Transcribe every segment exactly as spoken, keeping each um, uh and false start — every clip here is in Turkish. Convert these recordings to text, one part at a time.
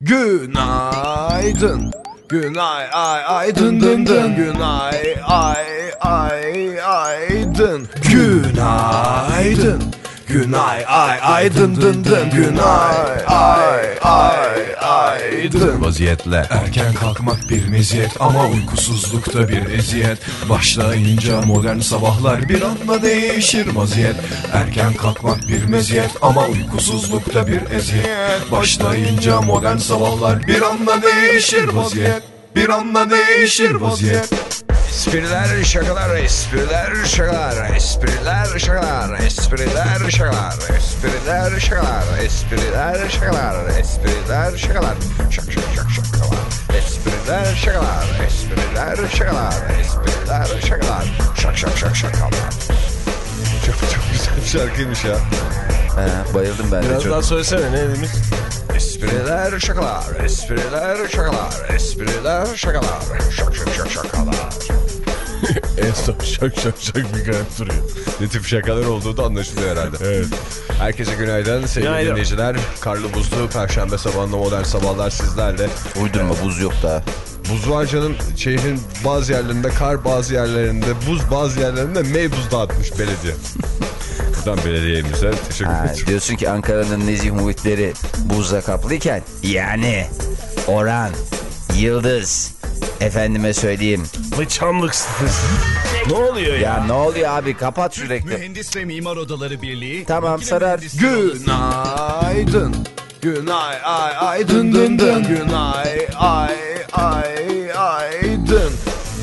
Günaydın. Günay ay ay dın dın dın. Günay ay ay ay dın. Günaydın. Günay ay ay dın dın dın. Günay ay ay ay dın. Vaziyetle erken kalkmak bir meziyet ama uykusuzlukta bir eziyet. Başlayınca modern sabahlar bir anda değişir vaziyet. Erken kalkmak bir meziyet ama uykusuzlukta bir eziyet. Başlayınca modern sabahlar bir anda değişir vaziyet. Bir anda değişir vaziyet. Espriler şakalar, espriler şakalar, espriler şakalar, espriler şakalar, espriler şakalar, espriler şakalar, espriler şakalar, şak şak şak şakalar, espriler şakalar, espriler şakalar, espriler şakalar, şak şak şak şakalar. Çok çok güzel şarkıymış ya. He, bayıldım ben de Biraz çok. daha söylesene, ne demiş? Espriler şakalar, espriler şakalar, espriler şakalar, şak şak şak şakalar. En son şak şak şak bir garip duruyor. Ne tip şakalar olduğu da anlaşılıyor herhalde. Evet. Herkese günaydın sevgili Günaydın. dinleyiciler. Karlı buzlu perşembe sabahında modern sabahlar sizlerle. Uydurma, buz yok daha. Buz var canım. Şehrin bazı yerlerinde kar, bazı yerlerinde buz, bazı yerlerinde meybuz dağıtmış belediye. Buradan belediyemize teşekkür Ha, ederim. diyorsun ki Ankara'nın nezih muhitleri buzla kaplıyken yani Orhan, Yıldız, efendime söyleyeyim. Ve Çamlık sitesi. Ne oluyor ya? Ya ne oluyor abi, kapat şu reklamı. Mühendis ve Mimar Odaları Birliği. Tamam, sarar. Günaydın. Günay ay ay dın dın dın. Günay ay ay ay dın.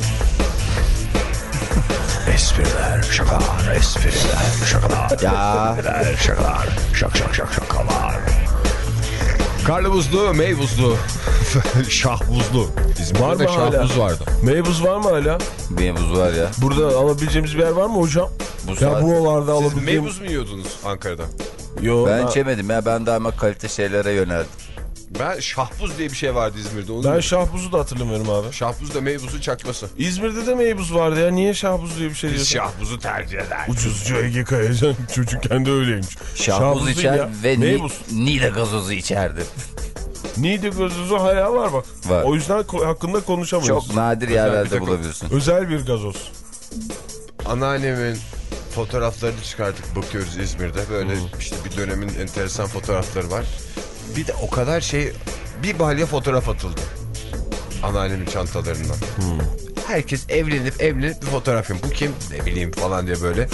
Espriler şakalar, espriler şakalar. Ya Espriler şakalar, şak şak şak şakalar. Karlı buzlu, mey buzlu, şah buzlu. İzmir'de Var de mı şah hala? buz vardı. Meybuz var mı hala? bir buz var ya. Burada alabileceğimiz bir yer var mı hocam? Buz Ya var. buralarda Siz alabileceğim... meybuz mu yiyordunuz Ankara'da? Yo, Ben ben, içemedim ya, ben daha ama kalite şeylere yöneldim. Ben şahbuz diye bir şey vardı İzmir'de. Onu ben şahbuzu da hatırlamıyorum abi. şahbuz da meybuzun çakması. İzmir'de de meybuz vardı ya. Niye şahbuz diye bir şey Biz diyorsun? şahbuzu tercih eder. Ucuzcu Ege Kayacan çocukken de öyleymiş. Şahbuz Şahbuzun içer ya, ve ni, meybuz. Nide gazozu içerdi. Niğde gazozu hala var bak. Var. O yüzden ko- hakkında konuşamıyoruz. Çok nadir bir yerlerde takım. bulabilirsin. Özel bir gazoz. Anneannemin fotoğraflarını çıkartıp bakıyoruz İzmir'de. Böyle işte bir dönemin enteresan fotoğrafları var. Bir de o kadar şey, bir balya fotoğraf atıldı anneannemin çantalarından. Herkes evlenip evlenip bir fotoğraf yapıyor. Bu kim? Ne bileyim falan diye böyle.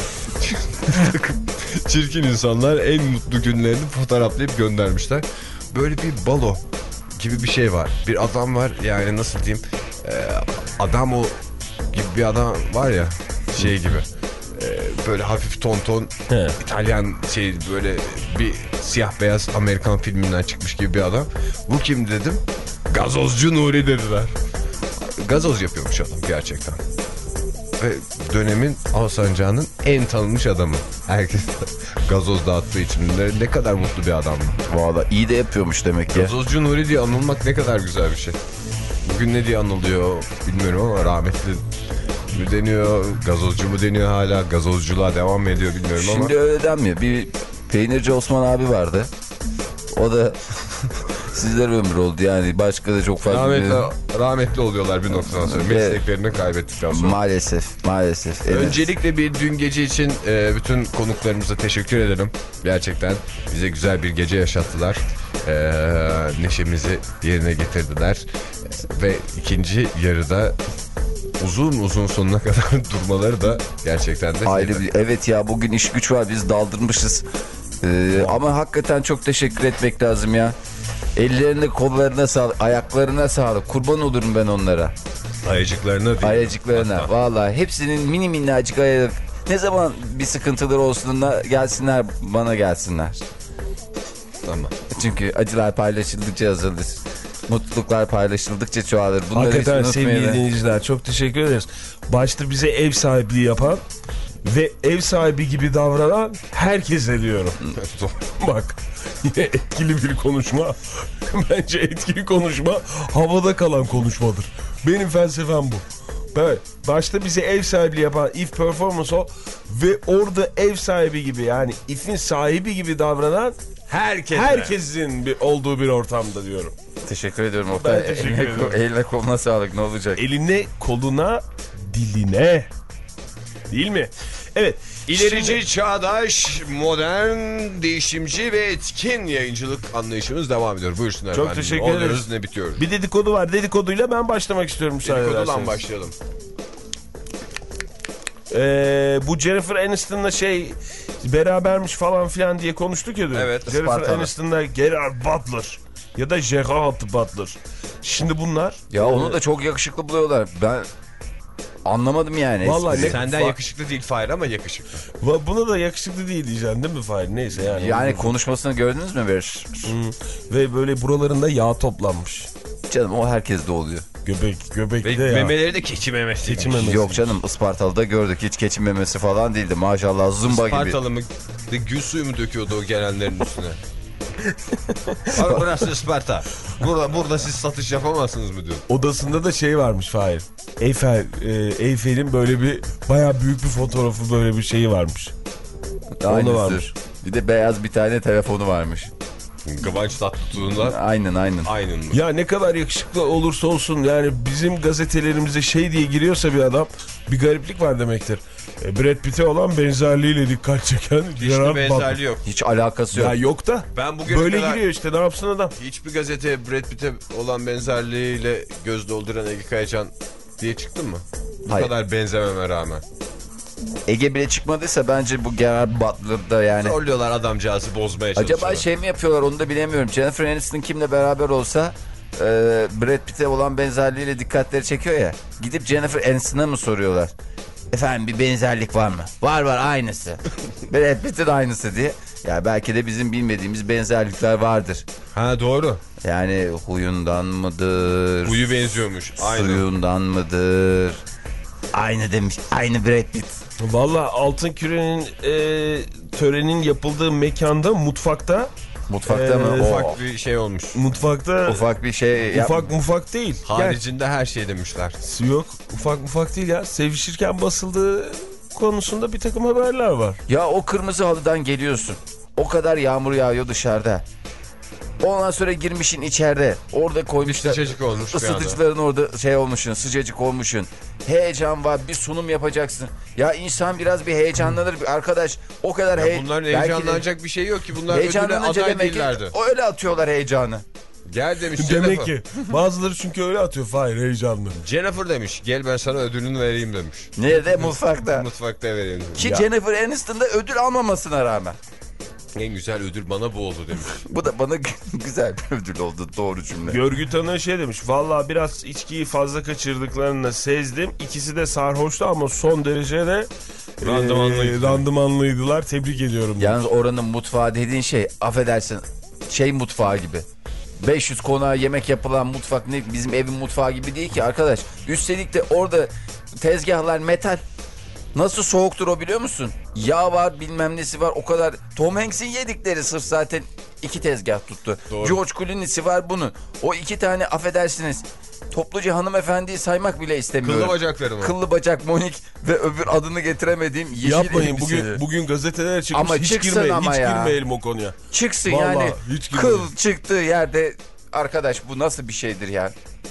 Çirkin insanlar en mutlu günlerini fotoğraflayıp göndermişler. Böyle bir balo gibi bir şey var. Bir adam var, yani nasıl diyeyim, e, adam o gibi bir adam var ya, şey gibi. E, böyle hafif tonton He. İtalyan şey, böyle bir siyah beyaz Amerikan filminden çıkmış gibi bir adam. Bu kim dedim? Gazozcu Nuri dediler. Gazoz yapıyormuş adam gerçekten. Ve dönemin Alsancak'ın en tanınmış adamı. Herkes gazoz dağıttığı için ne, ne kadar mutlu bir adam. Valla iyi de yapıyormuş demek ki. Gazozcu Nuri diye anılmak ne kadar güzel bir şey. Bugün ne diye anılıyor bilmiyorum ama rahmetli mi deniyor, gazozcu mu deniyor hala, gazozculuğa devam mı ediyor bilmiyorum ama. Şimdi öyle denmiyor. Bir peynirci Osman abi vardı. O da sizler ömür oldu yani, başka da çok fazla. Rahmetli, rahmetli oluyorlar bir noktadan sonra. Ve- Mesleklerini kaybettikten sonra. Maalesef, maalesef. Evet. Öncelikle bir dün gece için e, bütün konuklarımıza teşekkür ederim. Gerçekten bize güzel bir gece yaşattılar. E, neşemizi yerine getirdiler. E, ve ikinci yarıda uzun uzun sonuna kadar durmaları da gerçekten de... Ayrı bir, evet ya, bugün iş güç var, biz daldırmışız. Ee, ama hakikaten çok teşekkür etmek lazım ya. Ellerine, kollarına sağlık, ayaklarına sağlık. Kurban olurum ben onlara. Ayacıklarına değil. Ayacıklarına. Vallahi hepsinin mini minnacık ayak. Ne zaman bir sıkıntıları olsun da gelsinler, bana gelsinler. Tamam. Çünkü acılar paylaşıldıkça azalır. Mutluluklar paylaşıldıkça çoğalır. Bunları Hakikaten hiç sevgili unutmayın. dinleyiciler, çok teşekkür ederiz. Başta bize ev sahipliği yapan ve ev sahibi gibi davranan herkese diyorum. Bak, yine etkili bir konuşma. Bence etkili konuşma havada kalan konuşmadır. Benim felsefem bu. Evet, başta bize ev sahipliği yapan If Performance o ve orada ev sahibi gibi, yani If'in sahibi gibi davranan Herkese. herkesin bir olduğu bir ortamda diyorum. Teşekkür ediyorum Oktay. Ben teşekkür eline, ediyorum. eline koluna sağlık, ne olacak? Eline, koluna, diline. Değil mi? Evet. İlerici, Şimdi- çağdaş, modern, değişimci ve etkin yayıncılık anlayışımız devam ediyor. Buyursunlar Çok efendim. teşekkür Oluyoruz, ederiz. ne bitiyor? Bir dedikodu var. Dedikoduyla ben başlamak istiyorum müsaade Dedikodudan ederseniz. başlayalım. Ee, bu Jennifer Aniston'la şey berabermiş falan filan diye konuştuk ya dün. Evet, Jennifer Ispartalı. Aniston'la Gerard Butler ya da Gerard Butler. Şimdi bunlar Ya onu da çok yakışıklı buluyorlar. Ben anlamadım yani. Vallahi espriyi. ne- Senden Fa- yakışıklı değil Fahir ama yakışıklı. Va- buna da yakışıklı değil diyeceksin değil mi Fahir? Neyse yani. Yani konuşmasını gördünüz mü bir? Ve böyle buralarında yağ toplanmış. Canım o herkeste oluyor. Göbek, göbekte Ve ya. memeleri de keçi memesi. Keçi memesi. Yok canım, Ispartalı'da gördük, hiç keçi memesi falan değildi. Maşallah zımba gibi. Ispartalı mı? De gül suyu mu döküyordu o gelenlerin üstüne? Abi burası Isparta. Burada, burada siz satış yapamazsınız mı diyor. Odasında da şey varmış Fahir. Eyfel, e, Eyfel'in böyle bir bayağı büyük bir fotoğrafı, böyle bir şeyi varmış. Aynısı. varmış. Bir de beyaz bir tane telefonu varmış. Kıvanç Tatlıtuğ'unla Aynen aynen. aynen mı? Ya ne kadar yakışıklı olursa olsun yani bizim gazetelerimize şey diye giriyorsa bir adam, bir gariplik var demektir. E, Brad Pitt'e olan benzerliğiyle dikkat çeken Hiçbir Gerard benzerliği Butler. yok. Hiç alakası yok. Ya yok da Ben bugüne böyle kadar giriyor işte, ne yapsın adam. hiçbir gazeteye Brad Pitt'e olan benzerliğiyle göz dolduran Ege Kayacan diye çıktın mı? Bu Hayır. kadar benzememe rağmen. Ege bile çıkmadıysa bence bu Gerard Butler'da yani. Trollüyorlar adamcağızı bozmaya çalışıyorlar. Acaba şey mi yapıyorlar onu da bilemiyorum. Jennifer Aniston kimle beraber olsa e, Brad Pitt'e olan benzerliğiyle dikkatleri çekiyor ya. Gidip Jennifer Aniston'a mı soruyorlar? Efendim bir benzerlik var mı? Var var, aynısı. Brad Pitt'in aynısı diye. Ya belki de bizim bilmediğimiz benzerlikler vardır. Ha doğru. Yani huyundan mıdır? Huyu benziyormuş. Aynen. Suyundan mıdır? Aynı demiş. Aynı Brad Pitt. Valla Altın Küre'nin e, törenin yapıldığı mekanda, mutfakta Mutfakta Ee, mı? O, Ufak bir şey olmuş. mutfakta ufak bir şey. yap- ufak mufak değil. Haricinde her şey demişler. Gel, yok ufak mufak değil ya. Sevişirken basıldığı konusunda bir takım haberler var. Ya o kırmızı halıdan geliyorsun. O kadar yağmur yağıyor dışarıda. Ondan sonra girmişin içeride. Orada koymuşlar. Sıcacık olmuş bir anda. Isıtıcıların orada şey olmuşsun. Sıcacık olmuşsun. Heyecan var. Bir sunum yapacaksın. Ya insan biraz bir heyecanlanır. Arkadaş o kadar Ya hey bunların belki de heyecanlanacak bir şey yok ki. Bunlar ödüle heyecanlanınca aday demek ki değillerdi. öyle atıyorlar heyecanı. Gel demiş Demek Jennifer. ki bazıları çünkü öyle atıyor Fahir, heyecanlı. Jennifer demiş. Gel ben sana ödülünü vereyim demiş. Nerede? Mutfakta. Mutfakta vereyim demiş. Ki Ya. Jennifer Aniston'da ödül almamasına rağmen. En güzel ödül bana bu oldu demiş. Bu da bana güzel bir ödül oldu. Doğru cümle. Görgü tanığı şey demiş. Valla biraz içkiyi fazla kaçırdıklarını sezdim. İkisi de sarhoştu ama son derece de Randımanlıydı. e, randımanlıydılar. Tebrik ediyorum. demiş. Yalnız oranın mutfağı dediğin şey, affedersin, şey mutfağı gibi. beş yüz konağa yemek yapılan mutfak ne, bizim evin mutfağı gibi değil ki arkadaş. Üstelik de orada tezgahlar metal. Nasıl soğuktur o biliyor musun? Yağ var, bilmem nesi var, o kadar. Tom Hanks'in yedikleri sırf zaten iki tezgah tuttu. Doğru. George Clooney'si var bunun. O iki tane, affedersiniz, topluca hanımefendiyi saymak bile istemiyorum. Kıllı bacakları mı? Kıllı bacak Monik ve öbür adını getiremediğim yeşil Yapmayın, elbiseli. bugün bugün gazetelere çıkmış. Ama hiç çıksın girmeyin, ama hiç ya. girmeyelim o konuya. Çıksın Vallahi yani, hiç girmeyin. kıl çıktığı yerde arkadaş, bu nasıl bir şeydir ya?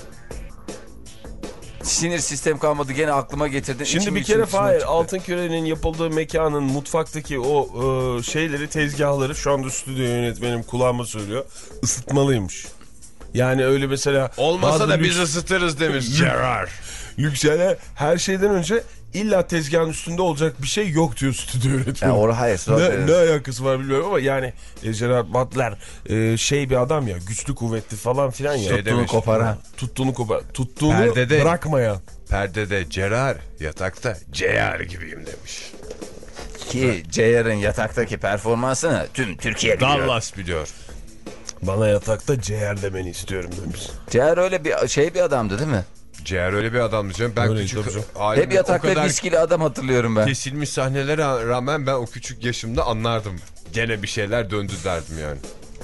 Sinir sistem kalmadı, gene aklıma getirdin. Şimdi İçim bir içim kere içime Fahir, çıktı. Altın Küre'nin yapıldığı mekanın mutfaktaki o e, şeyleri, tezgahları, şu anda stüdyo yönetmenim kulağıma söylüyor, ısıtmalıymış. Yani öyle mesela Olmasa bazı da lüks- biz ısıtırız demiş Gerard. lüks yerler, her şeyden önce illa tezgahın üstünde olacak bir şey yok diyor stüdyo yönetmeni. Ya or hayır. Ne, ne alakası var bilmiyorum ama yani e, Gerard Butler e, şey bir adam ya, güçlü kuvvetli falan filan ya. Şey Tuttuğunu demiş. koparan. Tuttuğunu kopar. Tuttuğunu Perdede- bırakmayan. Perdede Gerard, yatakta Ceyar gibiyim demiş. Ki Ceyar'ın yataktaki performansını tüm Türkiye biliyor. Dallas biliyor. Bana yatakta ciğer demeni istiyorum demiş. Ceyar öyle bir şey bir adamdı değil mi? Ceyar öyle bir adamdı canım. Ben Öyle, küçük tabii canım. halimde Hep yatakta o kadar viskili adam hatırlıyorum ben. kesilmiş sahnelere rağmen ben o küçük yaşımda anlardım. Gene bir şeyler döndü derdim yani.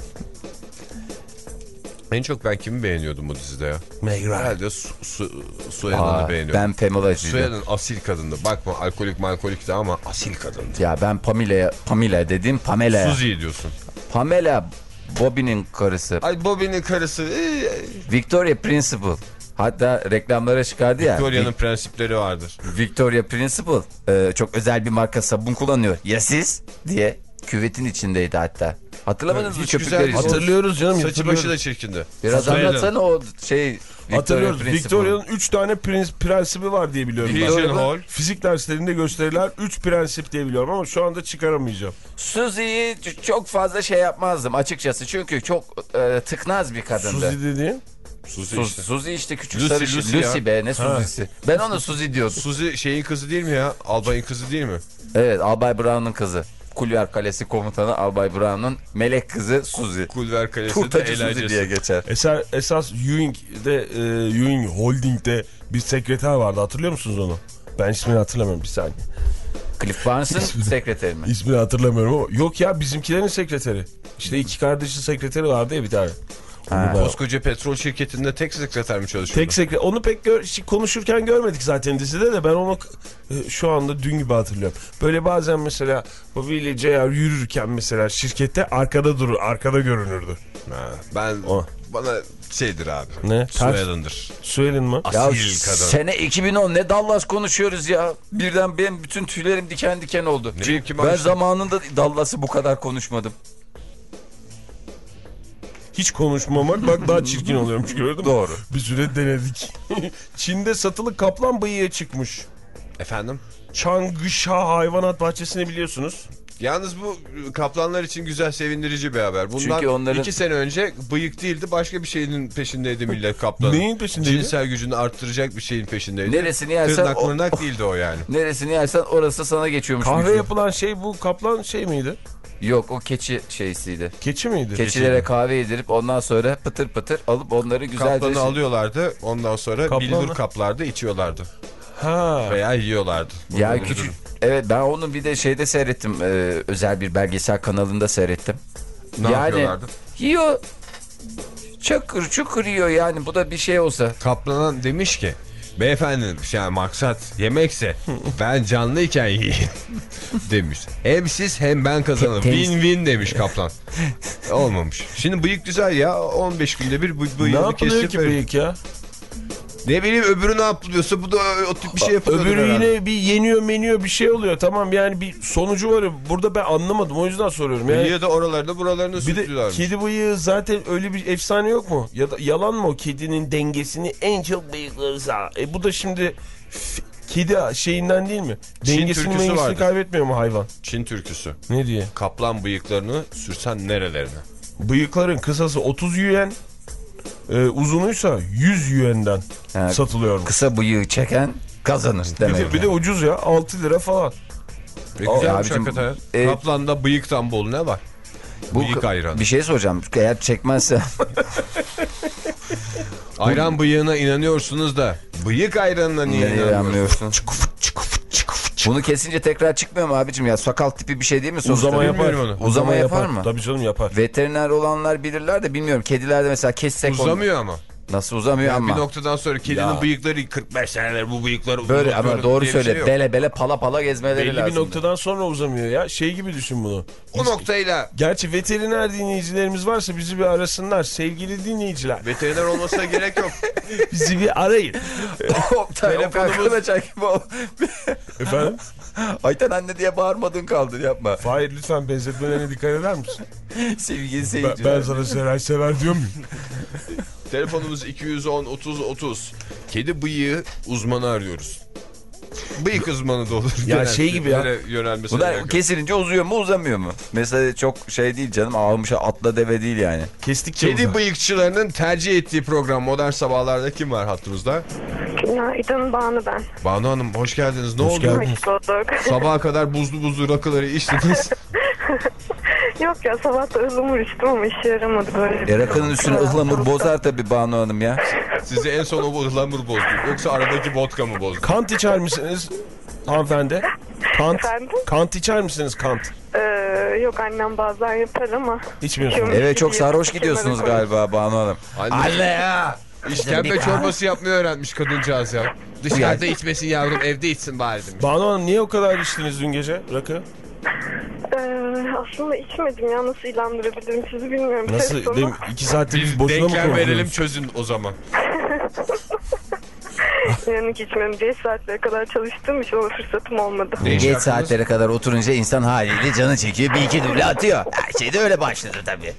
En çok ben kimi beğeniyordum bu dizide ya? Meg Ryan. Herhalde su, su, Suyan'ı Aa, beğeniyordum. ben Pamela'cıydım. Suyan'ın asil kadındı. Bakma alkolik malkolikti ama asil kadındı. Ya ben Pamela, Pamela dedim Pamela. Suzy diyorsun. Pamela Bobby'nin karısı. Ay Bobby'nin karısı. Ee, Victoria Principal. Hatta reklamlara çıkardı ya. Victoria'nın prensipleri vardır. Victoria Principal e, çok özel bir marka sabun kullanıyor. Ya siz diye küvetin içindeydi hatta. Hatırlamadınız mı Hiç köpükleri? güzel- Hatırlıyoruz canım. Saçı hatırlıyoruz. başı da çirkindi. Biraz Soyadı. anlatsana o şey. Victoria Hatırlıyoruz. Principal. Victoria'nın üç tane prens, prensibi var diye biliyorum. ben. Pigeon Hall. Fizik derslerinde gösterilen üç prensip diye biliyorum ama şu anda çıkaramayacağım. Suzy'yi ç- çok fazla şey yapmazdım açıkçası. Çünkü çok e, tıknaz bir kadındı. Suzy dediğin. Suzy Su- işte. Suzy işte küçük Lucy, sarışın. Lucy Lucy, ya. be ne Suzy'si. Ben ona Suzy diyordum. Suzy şeyin kızı değil mi ya? Albayın kızı değil mi? Evet, Albay Brown'un kızı. Kulver Kalesi komutanı Albay Brown'un melek kızı Suzy. Kulver Kalesi de Turtacı Suzy eğlencesi. diye geçer. Eser, esas Ewing'de, e, Ewing Holding'de bir sekreter vardı. Hatırlıyor musunuz onu? Ben ismini hatırlamıyorum, bir saniye. Cliff Barnes'ın sekreteri mi? İsmini hatırlamıyorum ama. Yok ya, bizimkilerin sekreteri. İşte iki kardeşin sekreteri vardı ya bir tane. Ha. Koskoca petrol şirketinde tek sekreter mi çalışıyordu? Tek sekreter. Onu pek gör, şi- konuşurken görmedik zaten dizide de ben onu e, şu anda dün gibi hatırlıyorum. Böyle bazen mesela Bobby ile J R yürürken mesela şirkette arkada durur, arkada görünürdü. Ha, ben O. bana şeydir abi. Ne? Soyadındır. Söyledin mi? Ya Asil kadın. sene iki bin on ne Dallas konuşuyoruz ya. Birden benim bütün tüylerim diken diken oldu. Ne bileyim, kim ben açtı? zamanında Dallas'ı bu kadar konuşmadım. Hiç konuşmamak bak daha çirkin oluyormuş, gördün mü? Doğru. Bir süre denedik. Çin'de satılı kaplan bıyığı çıkmış. Efendim? Çangışa hayvanat bahçesini biliyorsunuz. Yalnız bu kaplanlar için güzel, sevindirici bir haber. Bundan Çünkü onların- iki sene önce bıyık değildi, başka bir şeyin peşindeydi millet kaplanın. Neyin peşindeydi? Cinsel gücünü arttıracak bir şeyin peşindeydi. Neresini yersen Tırnak o- mırnak değildi o yani. Neresini yersen orası sana geçiyormuş. Kahve Müslüm. yapılan şey bu kaplan şey miydi? Yok, o keçi şeysiydi. Keçi miydi? Keçilere kahve yedirip ondan sonra pıtır pıtır alıp onları güzelce... Kaplanı alıyorlardı, ondan sonra Kaplanı- bildur kaplarda içiyorlardı. Ha. Veya yiyorlardı. Ya Bunun küçük... ürünü. Evet, ben onu bir de şeyde seyrettim. e, özel bir belgesel kanalında seyrettim. Ne yapıyorlardı? Yiyor. Çakır çukur yiyor yani. Bu da bir şey olsa. Kaplana demiş ki, beyefendi yani maksat yemekse ben canlıyken yiyin demiş. Hem siz hem ben kazanırım. Temiz- Win win demiş kaplan. Olmamış. Şimdi bıyık güzel ya, on beş günde bir bu Ne bıyığını yapılıyor kesip ki verin. bıyık ya? Ne bileyim, öbürü ne yapılıyorsa bu da o tip bir şey yapılıyor. Öbürü yine bir yeniyor meniyor bir şey oluyor. Tamam yani bir sonucu var. Burada ben anlamadım, o yüzden soruyorum. Yani Bıyığı da oralarda buralarını bir de sürtüyorlarmış. kedi bıyığı zaten öyle bir efsane yok mu? Ya da yalan mı o, kedinin dengesini en çok bıyıkları sağ. E bu da şimdi f- kedi şeyinden değil mi? Çin Dengesini türküsü mengesini vardır. kaybetmiyor mu hayvan? Çin türküsü. Ne diye? Kaplan bıyıklarını sürsen nerelerine? Bıyıkların kısası otuz yuan, e, uzunuysa yüz yuan'dan Ha, satılıyor. Kısa bıyığı çeken kazanır Bir demek. de, bir de yani. ucuz ya, altı lira falan. Ne Aa, güzelmiş abicim, hakikaten. e- Kaplanda bıyıktan bol ne var? Bu bıyık ayranı. Bir şey soracağım. Eğer çekmezse Ayran bıyığına inanıyorsunuz da bıyık ayranına niye nereye inanmıyorsunuz? inanmıyorsun? Bunu kesince tekrar çıkmıyor mu abicim ya? Sakal tipi bir şey değil mi sonuçta? Uzama yapar. Bilmiyorum onu. Uzama yapar mı? Tabii canım, yapar. Veteriner olanlar bilirler de bilmiyorum. Kedilerde mesela kessek onu- Uzamıyor ama. Nasıl uzamıyor Yani ama. bir noktadan sonra kedinin Ya. bıyıkları kırk beş seneler bu bıyıkları Böyle uzatıyorum ama doğru diye bir söyle. şey yok. bele bele pala pala gezmeleri Belli lazım. bir noktadan sonra uzamıyor ya. Şey gibi düşün bunu. O noktayla Gerçi veteriner dinleyicilerimiz varsa bizi bir arasınlar. Sevgili dinleyiciler, veteriner olmasına gerek yok. bizi bir arayın. Oktay, Telefonumuz- arkadaşlar gibi ol. Efendim? Ayten anne diye bağırmadın kaldı, yapma. Fahir, lütfen benzetmelerine dikkat eder misin? Sevgili Ben, seyirciler. ben sana sever sever diyor muyum? Telefonumuz iki yüz on otuz otuz. Kedi bıyığı uzmanı arıyoruz. Bıyık uzmanı da olur. Ya Genel- şey gibi ya. böyle yönelmesine Bunlar gerek yok. kesilince uzuyor mu uzamıyor mu? Mesela çok şey değil canım, almış atla deve değil yani. Kestikçe Kedi uzar. bıyıkçılarının tercih ettiği program Modern Sabahlar'da kim var hattımızda? Günaydın, Banu ben. Banu Hanım hoş geldiniz. Ne Hoş oldu? geldin. Hoş bulduk. Sabaha kadar buzlu buzlu rakıları içtiniz. Yok ya, sabah da ıhlamur içtim ama işe yaramadı böyle. E rakının üstüne ıhlamur bozar tabii Banu Hanım ya. Sizi en son o ıhlamur bozdu. Yoksa aradaki vodka mı bozdu? Kant içer misiniz hanımefendi? Kant. Efendim? Kant içer misiniz, kant? Ee, yok, annem bazen yapar ama. İçmiyorsunuz. Evet, çok sarhoş gidiyorsunuz Kenara galiba Banu Hanım. Anne, ya! işkembe çorbası yapmayı öğrenmiş kadıncağız ya. Dışarıda içmesin yavrum, evde içsin bari demiş. Banu Hanım, niye o kadar içtiniz dün gece rakı? Ee, Ee, aslında içmedim ya. Nasıl ilandırabilirim sizi bilmiyorum. Nasıl? Ses tonu- Benim iki saattir biz Biz boşuna mı denklem konuşuyoruz? verelim çözün o zaman. İnanın ki içmedim. Geç saatlere kadar çalıştığım için o fırsatım olmadı. Ne iş Geç yaptınız? saatlere kadar oturunca insan haliyle canı çekiyor. Bir iki duble atıyor. Her şey de öyle başladı tabii.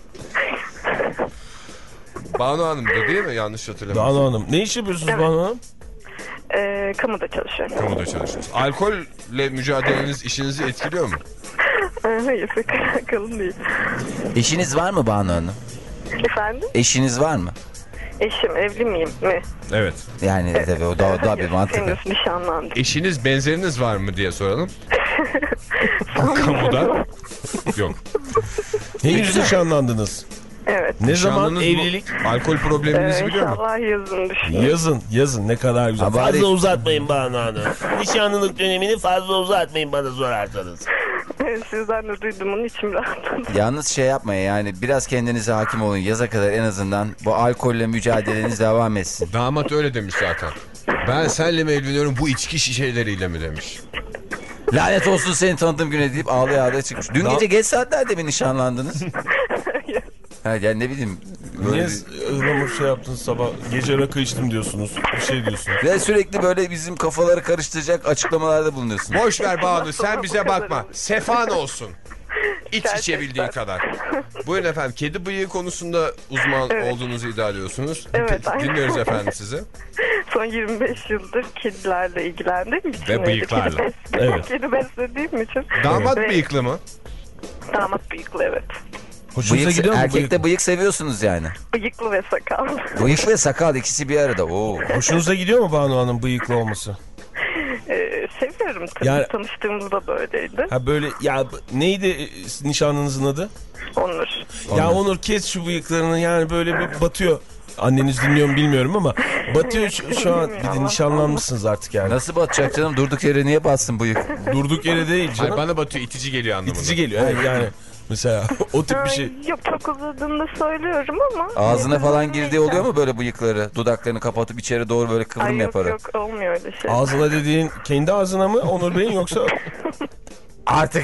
Banu Hanım'dı değil mi? Yanlış hatırlamıyorum. Banu Hanım. Ne iş yapıyorsunuz Evet. Banu Hanım? Ee, kamuda çalışıyorum. Kamuda çalışıyorsunuz. Alkolle mücadeleniz işinizi etkiliyor mu? Ee, Hayır pek alakalı değil. Eşiniz var mı Banu Hanım? Efendim? Eşiniz var mı? Eşim evli miyim mi? Evet. Yani tabii o da, o da bir Hayır, mantık. henüz nişanlandım. Eşiniz benzeriniz var mı diye soralım. Kamuda. Yok. Henüz nişanlandınız. Evet. Ne zaman Nişanlınız bu- evlilik? Alkol probleminizi Ee, biliyor mu? inşallah yazın düşünüyorum. Yazın, yazın ne kadar güzel. Ha, bari- Fazla uzatmayın Banu Hanım. Nişanlılık dönemini fazla uzatmayın bana sorarsanız. Sizden de duydum onun içim rahatladı. Yalnız şey yapmayın yani biraz kendinize hakim olun. Yaza kadar en azından bu alkolle mücadeleniz devam etsin. Damat öyle demiş zaten. Ben senle mi evleniyorum bu içki şişeleriyle mi demiş. Lanet olsun seni tanıdığım güne deyip ağlaya ağlaya çıkmış. Dün Daha- gece geç saatlerde mi nişanlandınız? Ha, yani ne bileyim. Böyle Niye bir- ıhlamur şey yaptınız sabah? Gece rakı içtim diyorsunuz. Bir şey diyorsunuz. Ve sürekli böyle bizim kafaları karıştıracak açıklamalarda bulunuyorsunuz. Boş ver Banu sen bize bakma. Sefan olsun. İç içebildiğin kadar. Buyurun efendim. Kedi bıyığı konusunda uzman Evet. olduğunuzu iddia ediyorsunuz. Evet, Pe- aynen. Dinliyoruz efendim sizi. Son yirmi beş yıldır kedilerle ilgilendiğim için. Ve bıyıklarla. Kedi, bes- Evet. kedi beslediğim için. Damat Ve bıyıklı mı? Damat bıyıklı evet. Hoşunuza Bıyık, gidiyor mu erkekte bıyık? bıyık seviyorsunuz yani. Bıyıklı ve sakal. Bıyık ve sakal ikisi bir arada. Oo. Hoşunuza gidiyor mu Banu Hanım bıyıklı olması? Ee, seviyorum tabii. Yani- Tanıştığımızda böyleydi. Ha böyle ya b- neydi e, nişanlınızın adı? Onur. Ya Onur kes şu bıyıklarını yani böyle bir batıyor. Anneniz dinliyor mu bilmiyorum ama batıyor şu, şu an. Bir de nişanlanmışsınız artık yani. Nasıl batacak canım? Durduk yere niye batsın bıyık? Durduk yere değil Hayır, canım. bana batıyor itici geliyor anlamında. İtici geliyor yani, yani mesela o tip bir şey. Ay, yok çok uzadığında söylüyorum ama. Ağzına falan girdiği oluyor mu böyle bıyıkları? Dudaklarını kapatıp içeri doğru böyle kıvrım Ay yok yaparak. yok olmuyor öyle şey. Ağzına dediğin kendi ağzına mı Onur Bey'in yoksa Artık.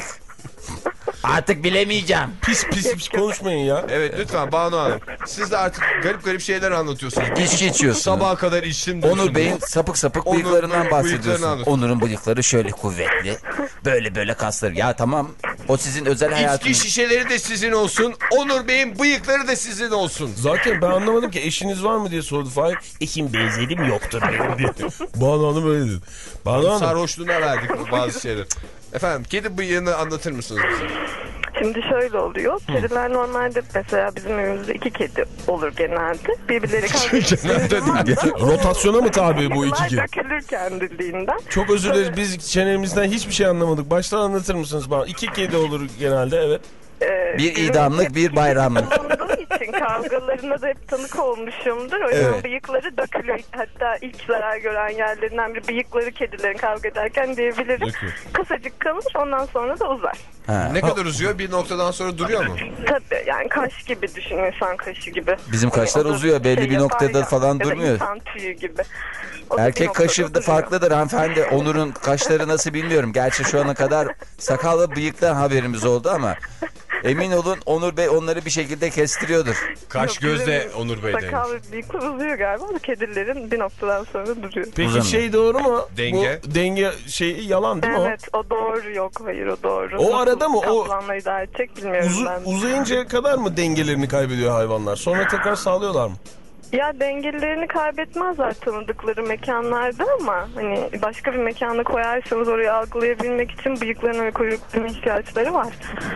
Artık bilemeyeceğim. pis pis pis konuşmayın ya. Evet lütfen Banu Hanım. Siz de artık garip garip şeyler anlatıyorsunuz. İçki içiyorsun. Sabaha kadar içtim diyorsunuz. Onur Bey'in sapık sapık Onur bıyıklarından Bey'in bahsediyorsun. bıyıklarını anlat. Onur'un bıyıkları şöyle kuvvetli. Böyle böyle kasları. Ya tamam. O sizin özel İçki hayatınız. şişeleri de sizin olsun. Onur Bey'in bıyıkları da sizin olsun. Zaten ben anlamadım ki eşiniz var mı diye sordu Fahir. Eşim benzerim yoktur benim diye. Banu Hanım öyle dedi. Banu Hanım. Sarhoşluğuna verdik bazı şeyler. Efendim kedi bıyığını anlatır mısınız bize? Şimdi şöyle oluyor. Kediler normalde mesela bizim evimizde iki kedi olur genelde. Birbirleri kavga ettiği zaman da Rotasyona mı tabi bu iki kediler kedi? dökülür kendiliğinden. Çok özür dileriz biz çenemizden hiçbir şey anlamadık. Baştan anlatır mısınız bana? İki kedi olur genelde evet. Ee, Bir bizim idamlık bir bayramlık. olduğu için kavgalarına da hep tanık olmuşumdur. O yüzden Evet. bıyıkları dökülüyor. Hatta ilk zarar gören yerlerinden biri bıyıkları kedilerin kavga ederken diyebilirim. Döküyor. Kısacık kalır ondan sonra da uzar. Ha. Ne kadar uzuyor? Bir noktadan sonra duruyor mu? Tabii yani kaş gibi düşün, insan kaşı gibi. Bizim kaşlar o da uzuyor, belli bir yapar noktada ya, falan ya da durmuyor. insan tüyü gibi. O da bir Erkek noktada kaşı da duruyor. farklıdır hanımefendi. Onur'un kaşları nasıl bilmiyorum. Gerçi şu ana kadar sakal ve bıyıktan haberimiz oldu ama emin olun Onur Bey onları bir şekilde kestiriyordur. Kaş Yok, göz de bizim Onur Bey'deymiş. Sakal ve bıyıklar uzuyor galiba ama kedilerin bir noktadan sonra duruyor. Peki Uzamıyor. şey doğru mu? Denge. Bu denge şeyi yalan değil mi Evet o doğru, yok hayır o doğru. O Nasıl arada mı? O- Kaplanla idare edecek bilmiyorum Uzu, ben. uzayıncaya kadar mı dengelerini kaybediyor hayvanlar? Sonra tekrar sağlıyorlar mı? Ya dengelerini kaybetmezler tanıdıkları mekanlarda ama hani başka bir mekana koyarsanız orayı algılayabilmek için bıyıklarına ve kuyruklarına ihtiyaçları var.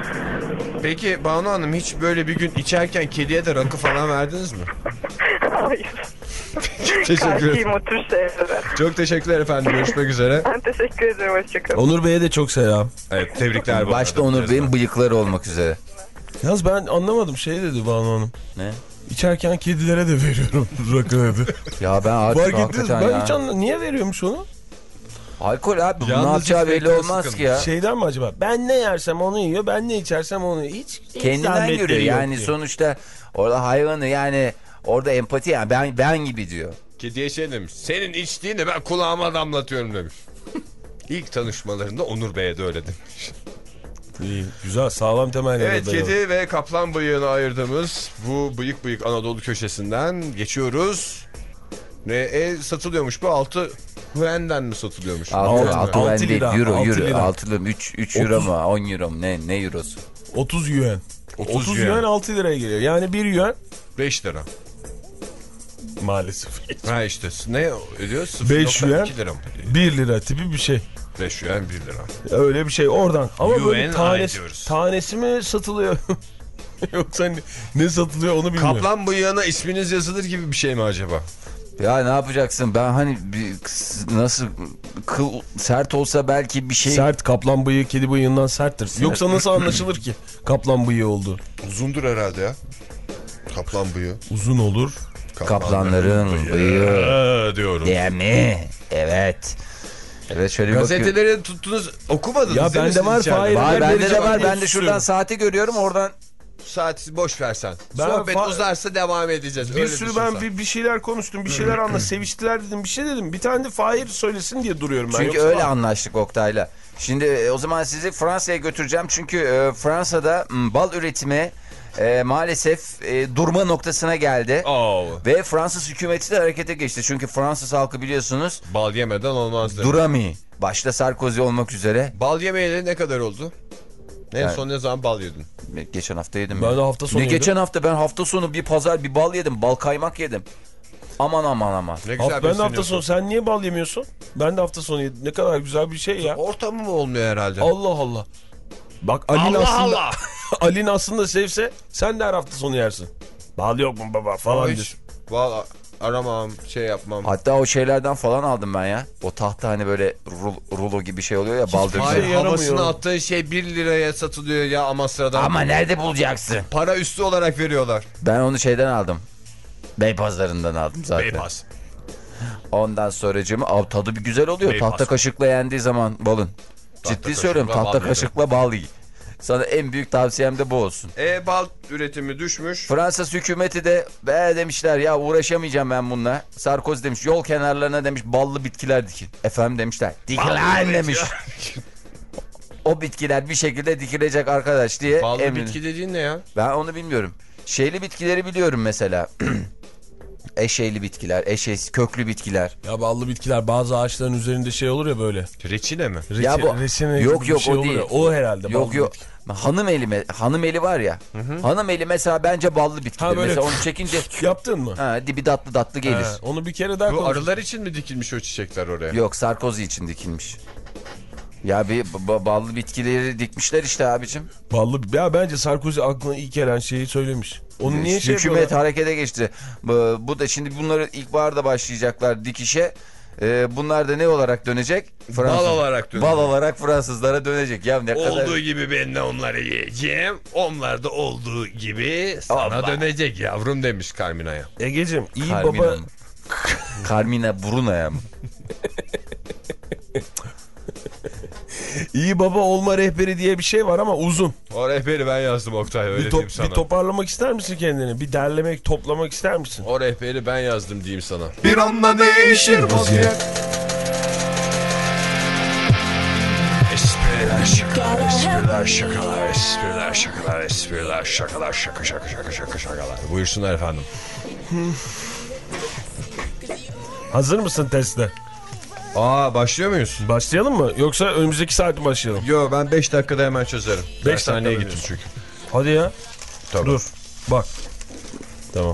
Peki Banu Hanım hiç böyle bir gün içerken kediye de rakı falan verdiniz mi? Hayır. Teşekkür Karşıyım ederim. o tür şeylere. Çok teşekkürler efendim. Görüşmek üzere. Ben teşekkür ederim. Hoşçakalın. Onur Bey'e de çok selam. Evet tebrikler. bu Başta arada. Onur Bey'in bıyıkları olmak üzere. Yalnız ben anlamadım şey dedi Banu Hanım. Ne? İçerken kedilere de veriyorum rakı dedi. Ya ben artık Fark ettiniz hakikaten ben ya. hiç anlamadım. Niye veriyormuş onu? Alkol abi bu ne Yalnız yapacağı belli içmekten olmaz sıkılmış. ki ya. Şeyden mi acaba? Ben ne yersem onu yiyor, ben ne içersem onu yiyor. Hiç, hiç Kendinden zahmetleri görüyor yok yani diyor. sonuçta orada hayvanı yani orada empati yani ben ben gibi diyor. Kediye şey demiş. Senin içtiğini ben kulağıma damlatıyorum demiş. İlk tanışmalarında Onur Bey'e de öyle demiş. İyi, güzel, sağlam temeller. Evet, kedi ve kaplan bıyığını ayırdığımız bu bıyık bıyık Anadolu köşesinden geçiyoruz. Ne e, satılıyormuş bu altı Huenden mi satılıyormuş? altı altı altı lira, euro altı euro lira. altı lira üç üç euro mu on euro mu ne ne eurosu? otuz yuan. otuz otuz yuan. yuan altı liraya geliyor. Yani bir yuan beş lira. maalesef. Ha işte ne ödüyor? beş yuan lira mı? bir lira tipi bir şey. beş yuan bir lira. Öyle bir şey oradan. Ama Yuan böyle tanesi, diyoruz. tanesi mi satılıyor? Yoksa ne, ne satılıyor onu bilmiyorum. Kaplan bıyığına isminiz yazılır gibi bir şey mi acaba? Ya ne yapacaksın? Ben hani bir, nasıl kıl sert olsa belki bir şey. Sert, kaplan bıyığı kedi bıyığından serttir. Sert. Yoksa nasıl anlaşılır ki kaplan bıyığı oldu? Uzundur herhalde ya. Kaplan bıyığı. Uzun olur. Kaplanların bıyığı. Ee, diyorum. Değil mi? Evet. Evet, şöyle bir bakıyorum. Gazeteleri tuttunuz, okumadınız Ya değil mi bende siz var, içeride? Fahir. Var, Ben bende de vereceğim var. diye Ben de şuradan susuyorum. saati görüyorum, oradan. Saati boş versen. Ben Sohbet fa- uzarsa devam edeceğiz. Bir Öyle sürü düşünsen. ben bir, bir şeyler konuştum, bir şeyler anla, seviştiler dedim, bir şey dedim. Bir tane de Fahir söylesin diye duruyorum ben. Çünkü Yoksa öyle bak- anlaştık Oktay'la. Şimdi e, o zaman sizi Fransa'ya götüreceğim. Çünkü e, Fransa'da m, bal üretimi e, maalesef e, durma noktasına geldi. Oo. Ve Fransız hükümeti de harekete geçti. Çünkü Fransız halkı biliyorsunuz Bal yemeden olmaz dedi. durami. Başta Sarkozy olmak üzere. Bal yemeyeli ne kadar oldu? En Yani- son ne zaman bal yedin? Geçen hafta yedim. Ben ya. de hafta sonu Ne yedim. geçen hafta ben hafta sonu bir pazar bir bal yedim. Bal kaymak yedim. Aman aman aman. Ne güzel Hafta, ben de hafta besleniyorsun. sonu, sen niye bal yemiyorsun? Ben de hafta sonu yedim. Ne kadar güzel bir şey ya. Ortamı mı olmuyor herhalde? Allah Allah. Bak Alin Allah aslında Allah. Alin aslında sevse sen de her hafta sonu yersin. Bal yok mu baba falan Hiç diyor. bal aramam, şey yapmam. Hatta o şeylerden falan aldım ben ya. O tahta hani böyle rulo, rulo gibi şey oluyor ya, bal Hiçbir döküyor. Hayır, şey yaramıyor. havasını attığı şey bir liraya satılıyor ya Amasra'dan. Ama nerede bulacaksın? Para üstü olarak veriyorlar. Ben onu şeyden aldım. Beypazarı'ndan aldım zaten. Beypaz. Ondan sonracığım av tadı bir güzel oluyor. Beypaz. Tahta kaşıkla yendiği zaman balın. Ciddi kaşıkla söylüyorum, bal tahta yedim. kaşıkla bal yiyin. Sana en büyük tavsiyem de bu olsun. E bal üretimi düşmüş. Fransız hükümeti de be demişler ya, uğraşamayacağım ben bununla. Sarkozy demiş yol kenarlarına demiş ballı bitkiler dikin. Efendim demişler. Dikilen demiş. O bitkiler bir şekilde dikilecek arkadaş diye. Ballı eminim. bitki dediğin ne ya? Ben onu bilmiyorum. Şeyli bitkileri biliyorum mesela. Eşeğli bitkiler, eşeğsiz köklü bitkiler. Ya ballı bitkiler, bazı ağaçların üzerinde şey olur ya böyle. Reçine mi? Reçine, Ya bu- reçine yok, gibi yok, bir şey o olur değil. ya. O herhalde Yok ballı yok. bitki. Hanım eli mi? Hanım eli var ya. Hanım eli mesela bence ballı bitkidir. Ha, böyle- Mesela onu çekince Yaptın mı? ha, dibi tatlı tatlı gelir. Ha, onu bir kere daha Bu konuş. arılar için mi dikilmiş o çiçekler oraya? Yok, Sarkozy için dikilmiş. Ya bir ba- ballı bitkileri dikmişler işte abicim. Ballı, ya bence Sarkozy aklına ilk gelen şeyi söylemiş. Onu niye şey Hükümet yapıyorlar? harekete geçti. Bu, bu da şimdi bunları ilkbaharda başlayacaklar dikişe. Ee, bunlar da ne olarak dönecek? Bal olarak dönecek. Bal olarak Fransızlara dönecek. Ya ne kadar... Olduğu gibi ben de onları yiyeceğim. Onlar da olduğu gibi sana Allah. dönecek yavrum demiş Carmina'ya. Egeciğim iyi Carmina baba. mı? Carmina Bruna'ya mı? İyi baba olma rehberi diye bir şey var ama uzun. O rehberi ben yazdım Oktay, öyle Bir, top- diyeyim sana. bir toparlamak ister misin kendini? Bir derlemek, toplamak ister misin? O rehberi ben yazdım diyeyim sana. Bir anda değişir vaziyet. Espriler şakalar, espriler şakalar, espriler şakalar, espriler şakalar, şaka şaka şaka şaka şakalar. Buyursunlar efendim. Hazır mısın teste? Aa, başlıyor muyuz? Başlayalım mı? Yoksa önümüzdeki saat mi başlayalım? Yo, ben beş dakikada hemen çözerim. Beş Dershaneye dakikada gittim çünkü. Hadi ya. Tabii. Dur. Bak. Tamam.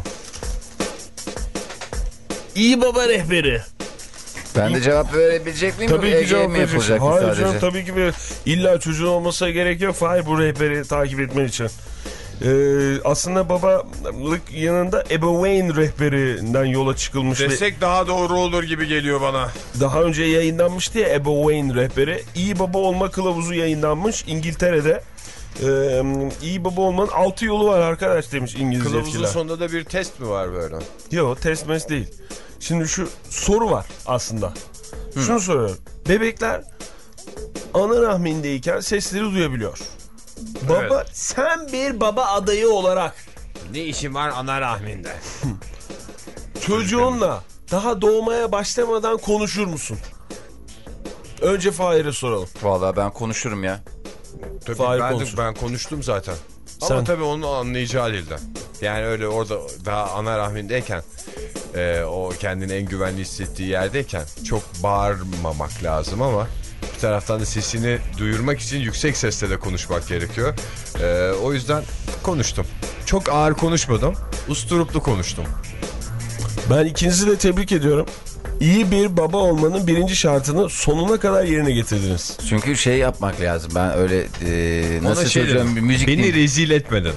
İyi baba rehberi. Ben de cevap verebilecek miyim? Tabii ki Ege'ye cevap mi vereceksin. yapılacaktı Hayır sadece? canım, tabii ki bir, illa çocuğun olmasına gerek yok. Hayır, bu rehberi takip etmen için. Ee, aslında babalık yanında ebeveyn rehberinden yola çıkılmış ve Desek daha doğru olur gibi geliyor bana. daha önce yayınlanmıştı ya ebeveyn rehberi. İyi baba olma kılavuzu yayınlanmış İngiltere'de. Ee, iyi baba olmanın altı yolu var arkadaş demiş İngiliz Kılavuzun yetkililer. sonunda da bir test mi var böyle? Yok, test mes değil. Şimdi şu soru var aslında. Şunu soruyorum. Bebekler ana rahmindeyken sesleri duyabiliyor. Baba, Evet. sen bir baba adayı olarak Ne işin var ana rahminde? çocuğunla daha doğmaya başlamadan konuşur musun? Önce Fahir'e soralım. Vallahi ben konuşurum ya. Tabii Fahir ben, de, konuşur. ben konuştum zaten. Sen- Ama tabii onun anlayacağı dilden. Yani öyle orada daha ana rahmindeyken e, o kendini en güvenli hissettiği yerdeyken çok bağırmamak lazım ama bir taraftan da sesini duyurmak için yüksek sesle de konuşmak gerekiyor. E, o yüzden konuştum. Çok ağır konuşmadım. Usturuplu konuştum. Ben ikinizi de tebrik ediyorum. İyi bir baba olmanın birinci şartını sonuna kadar yerine getirdiniz. Çünkü şey yapmak lazım. Ben öyle e, nasıl Ona şey söyleyeceğim dedim, bir müzik beni değil. rezil etmedin.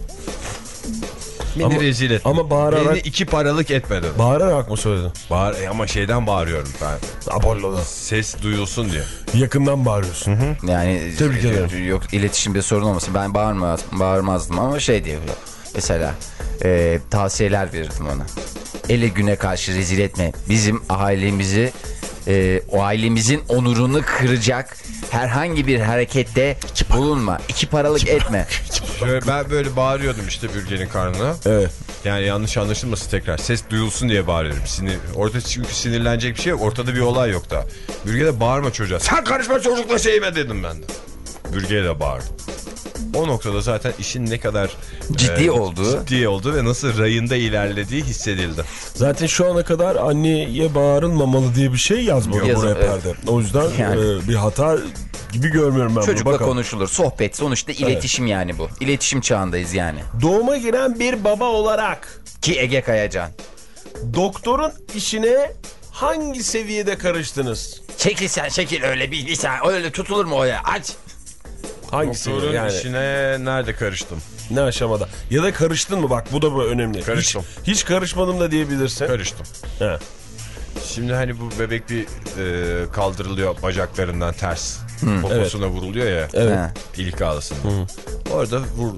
Beni Ama- rezil etmedin. ama bağırarak- Beni iki paralık etmedin. Bağırarak mı söyledin? Bağır, e, ama şeyden bağırıyorum ben. Apollo'da. Ses duyulsun diye. Yakından bağırıyorsun. Yani Tebrik e, ederim. Yok, iletişimde sorun olmasın. Ben bağırmaz, bağırmazdım ama şey diye mesela e, tavsiyeler verirdim ona. Ele güne karşı rezil etme. Bizim ailemizi e, o ailemizin onurunu kıracak herhangi bir harekette bulunma. İki paralık etme. Şöyle ben böyle bağırıyordum işte bürgenin karnına. Evet. Yani yanlış anlaşılmasın tekrar. Ses duyulsun diye bağırıyorum. Sinir, orada çünkü sinirlenecek bir şey yok. Ortada bir olay yok daha. Bürge de bağırma çocuğa. Sen karışma çocukla şeyime dedim ben de. Bürge'ye de bağırdım. O noktada zaten işin ne kadar Ciddi e, olduğu. ciddi olduğu ve nasıl rayında ilerlediği hissedildi. Zaten şu ana kadar anneye bağırılmamalı diye bir şey yazmıyor bu Yazın, raperde. O yüzden Yani. e, bir hata gibi görmüyorum ben Çocukla bunu. Bakalım. konuşulur. Sohbet sonuçta iletişim yani bu. İletişim çağındayız yani. Doğuma giren bir baba olarak Ki Ege Kayacan. doktorun işine hangi seviyede karıştınız? Çekil sen çekil öyle bir sen öyle tutulur mu o ya? Aç. Hangi seviye Doktorun yani? işine nerede karıştım? Ne aşamada? Ya da karıştın mı? Bak bu da bu önemli. Karıştım. Hiç, hiç karışmadım da diyebilirsin. Karıştım. He. Şimdi hani bu bebek bir e, kaldırılıyor bacaklarından ters. Poposuna vuruluyor ya. Evet. Ha. İlk ağrısında. Orada vur...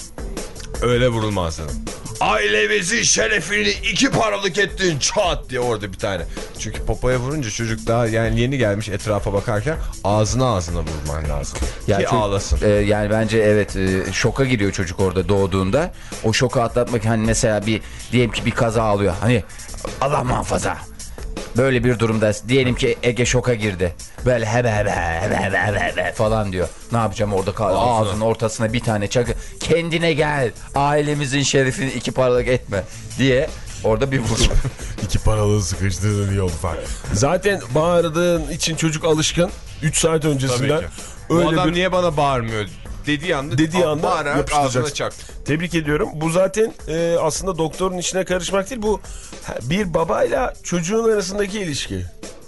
Öyle vurulmaz dedim. Ailemizin şerefini iki paralık ettin çat diye orada bir tane. Çünkü popoya vurunca çocuk daha yani yeni gelmiş etrafa bakarken ağzına ağzına vurman lazım. Ya ki çocuk- ağlasın. e, yani bence evet e, şoka giriyor çocuk orada doğduğunda. O şoku atlatmak hani mesela bir diyelim ki bir kaza alıyor. Hani Allah muhafaza. Böyle bir durumda diyelim ki Ege şoka girdi. Böyle hebe hebe hebe hebe hebe hebe falan diyor. Ne yapacağım orada kal- ağzının ortasına bir tane çakı. Kendine gel. Ailemizin şerefini iki paralık etme diye orada bir vurur. İki paralığı sıkıştırdın iyi oldu falan. Zaten bağırdığın için çocuk alışkın. üç saat öncesinden Tabii ki. Bu öyle adam bir... niye bana bağırmıyor dediği anda, Dediği anda bağırarak yapıştıracaksın. ağzına çaktı. Tebrik ediyorum. Bu zaten e, aslında doktorun işine karışmak değil. Bu bir babayla çocuğun arasındaki ilişki.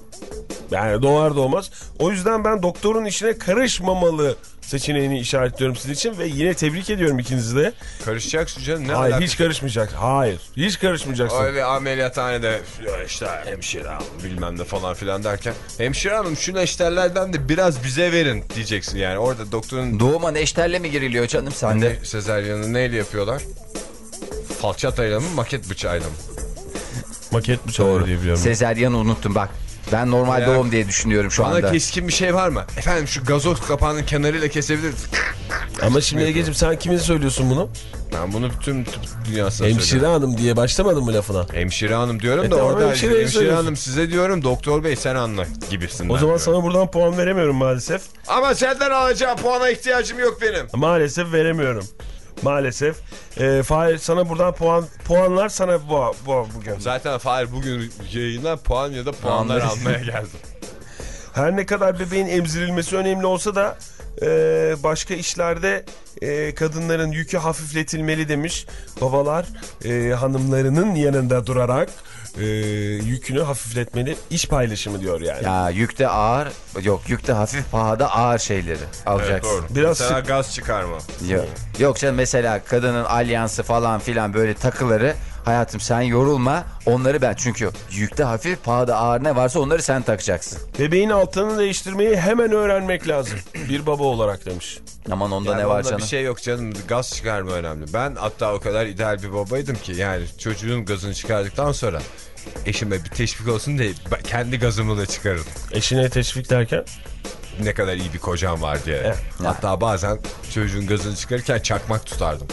Yani doğar doğmaz. O yüzden ben doktorun işine karışmamalı seçeneğini işaretliyorum sizin için. Ve yine tebrik ediyorum ikinizi de. Karışacaksın canım. Ne Hayır alakası? hiç karışmayacak. Hayır. Hiç karışmayacaksın. Öyle ameliyathanede ya işte hemşire hanım bilmem ne falan filan derken hemşire hanım şu neşterlerden de biraz bize verin diyeceksin yani. Orada doktorun Doğuma neşterle mi giriliyor canım sende? ne, sezaryanı neyle yapıyorlar? Falçatayla mı maket bıçağıyla mı? Maket bıçağı diye biliyorum. Sezeryan'ı unuttum bak. Ben normal Ya, doğum diye düşünüyorum şu Bana anda. keskin bir şey var mı? Efendim şu gazoz kapağının kenarıyla kesebiliriz. Ama şimdi Ege'ciğim sen kimin söylüyorsun bunu? Ben bunu bütün dünyasına Hemşire söylüyorum. hanım diye başlamadın mı lafına? Hemşire hanım diyorum E da tamam, orada hemşireye hemşire söylüyorsun. hanım size diyorum doktor bey sen anla gibisinden. O zaman diyorum. sana buradan puan veremiyorum maalesef. Ama senden alacağım puana ihtiyacım yok benim. Maalesef veremiyorum. Maalesef. Ee, Fahir sana buradan puan puanlar sana bu, bu bugün. Zaten Fahir bugün yayına puan ya da puanlar Puanlar. almaya geldim. Her ne kadar bebeğin emzirilmesi önemli olsa da e, başka işlerde e, kadınların yükü hafifletilmeli demiş. Babalar e, hanımlarının yanında durarak e, yükünü hafifletmeli. İş paylaşımı diyor yani. Ya yükte ağır, yok yükte hafif, pahada ağır şeyleri alacaksın. Evet doğru. Biraz Mesela sık- gaz çıkarma. Yok. Yok canım mesela kadının alyansı falan filan böyle takıları hayatım sen yorulma onları ben çünkü yükte hafif pahada ağır ne varsa onları sen takacaksın. Bebeğin altını değiştirmeyi hemen öğrenmek lazım. Bir baba olarak demiş. Aman onda Yani ne var onda canım. bir şey yok canım gaz çıkarma önemli. Ben hatta o kadar ideal bir babaydım ki yani çocuğun gazını çıkardıktan sonra eşime bir teşvik olsun diye ben kendi gazımı da çıkarırdım. Eşine teşvik derken? Ne kadar iyi bir kocam var diye. Evet. Hatta bazen çocuğun gazını çıkarırken çakmak tutardım.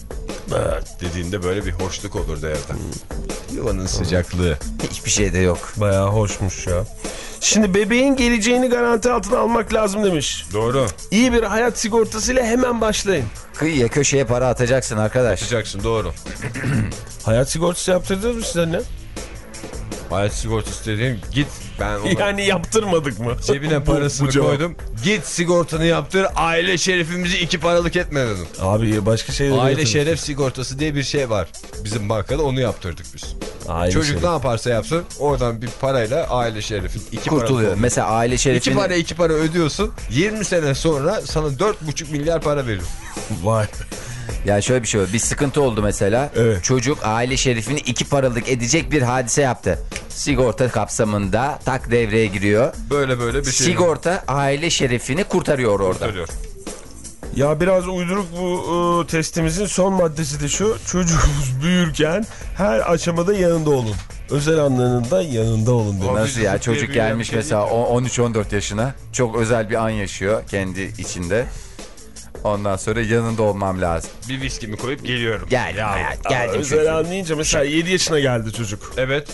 Dediğinde böyle bir hoşluk olurdu evde. Yuvanın sıcaklığı. Hiçbir şey de yok. Bayağı hoşmuş ya. Şimdi bebeğin geleceğini garanti altına almak lazım demiş. Doğru. İyi bir hayat sigortasıyla hemen başlayın. Kıyıya köşeye para atacaksın arkadaş. Atacaksın, doğru. Hayat sigortası yaptırdınız mı size ne? Hayat sigortası dediğin git ben ona Yani yaptırmadık mı? cebine parasını Bu- bu cevap. koydum. Git sigortanı yaptır, aile şerefimizi iki paralık etme dedim. Abi başka şeyler Aile yatırmış. şeref sigortası diye bir şey var. Bizim bankada onu yaptırdık biz. Aile Çocuk şeref. ne yaparsa yapsın oradan bir parayla aile şerefin iki Kurtuluyor. para. Mesela aile şerefini... İki para iki para ödüyorsun. yirmi sene sonra sana dört buçuk milyar para verir. Vay. Yani şöyle bir şey var. Bir sıkıntı oldu mesela. Evet. Çocuk aile şerifini iki paralık edecek bir hadise yaptı. Sigorta kapsamında tak devreye giriyor. Böyle böyle bir şey. Sigorta aile şerefini kurtarıyor orada. Kurtarıyor. Ya biraz uyduruk bu ıı, testimizin son maddesi de şu. Çocuğumuz büyürken her aşamada yanında olun. Özel anlarında yanında olun demiş. Nasıl ya? Diye Çocuk bir gelmiş şey mesela on üç on dört yaşına. Çok özel bir an yaşıyor kendi içinde. Ondan sonra yanında olmam lazım. Bir viskimi koyup geliyorum. Gel hayat, geldim Özel çocuğum. anlayınca mesela yedi yaşına geldi çocuk. Evet.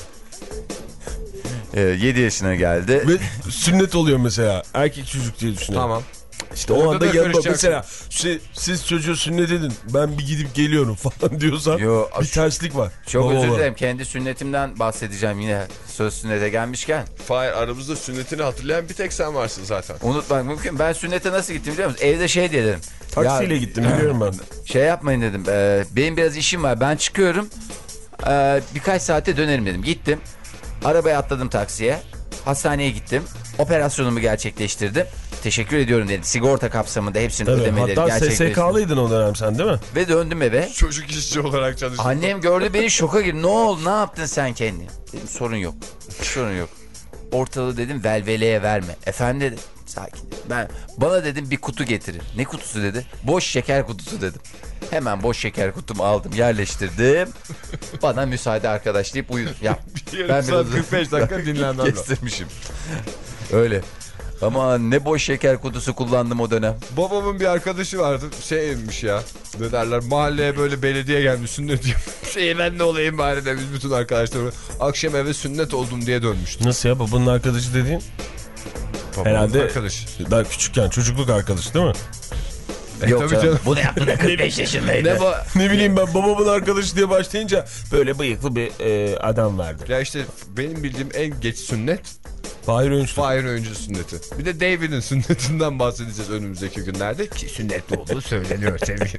Ee, yedi yaşına geldi. Ve sünnet oluyor mesela. Erkek çocuk diye düşünüyorum. Tamam. İşte o Orada anda da yanında karışacaksın. mesela siz, siz çocuğu sünnet edin ben bir gidip geliyorum falan diyorsan Yo, bir terslik var. Çok Baba özür baba. dilerim. Kendi sünnetimden bahsedeceğim yine söz sünnete gelmişken. Fahir, aramızda sünnetini hatırlayan bir tek sen varsın zaten. Unutmak mümkün. Ben sünnete nasıl gittim biliyor musun? Evde şey dedim. Taksiyle Ya, gittim biliyorum ben. Şey yapmayın dedim. E, benim biraz işim var. Ben çıkıyorum. E, birkaç saate dönerim dedim. Gittim. Arabaya atladım taksiye. Hastaneye gittim. Operasyonumu gerçekleştirdim. Teşekkür ediyorum dedim. Sigorta kapsamında hepsinin Evet, ödemeleri hatta S S gerçekleştirdim. K'lıydın o dönem sen değil mi? Ve döndüm eve. Çocuk işçi olarak çalıştım. Annem gördü beni, şoka girdi. Ne oldu? Ne yaptın sen kendini? Dedim sorun yok. Sorun yok. Ortalığı dedim velveleye verme. Efendim dedim. Sakin. Ben bana dedim bir kutu getirin. Ne kutusu dedi? Boş şeker kutusu dedim. Hemen boş şeker kutumu aldım, yerleştirdim. Bana müsaade arkadaş deyip uyudum. Ya Yarım saat kırk beş dakika dinlenmem lazım. kestirmişim. Öyle. Ama ne boş şeker kutusu kullandım o dönem. Babamın bir arkadaşı vardı. Şeymiş ya. Ne derler? Mahalleye böyle belediye gelmiş sünnet diyor. Şey ben de olayım bari demiş bütün arkadaşlarım. Akşam eve sünnet oldum diye dönmüştü. Nasıl ya babanın arkadaşı dediğin? Babamın Herhalde arkadaş. daha küçükken çocukluk arkadaşı değil mi? Yok tabii canım. canım. Bunu yaptı da kırk beş yaşındaydı. Ne bu? Ne bileyim ben babamın arkadaşı diye başlayınca böyle bıyıklı bir e, adam vardı. Ya işte benim bildiğim en geç sünnet Fahir Öğünç. Fahir Öğüncü sünneti. Bir de David'in sünnetinden bahsedeceğiz önümüzdeki günlerde. Ki sünnetli olduğu söyleniyor sevgili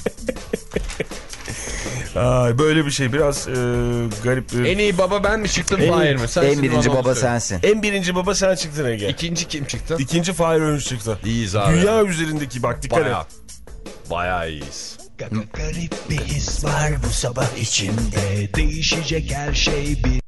Ay, böyle bir şey biraz e, garip. Bir... En iyi baba ben mi çıktım En- Fahir mi? Sensin En birinci bana onu baba söyle. sensin. En birinci baba sen çıktın Ege. İkinci kim çıktı? İkinci Fahir Öğünç çıktı. İyiyiz abi. Dünya üzerindeki bak dikkat Bayağı. et. Bayağı iyiyiz. Garip bir his var bu sabah içimde. Değişecek her şey bir...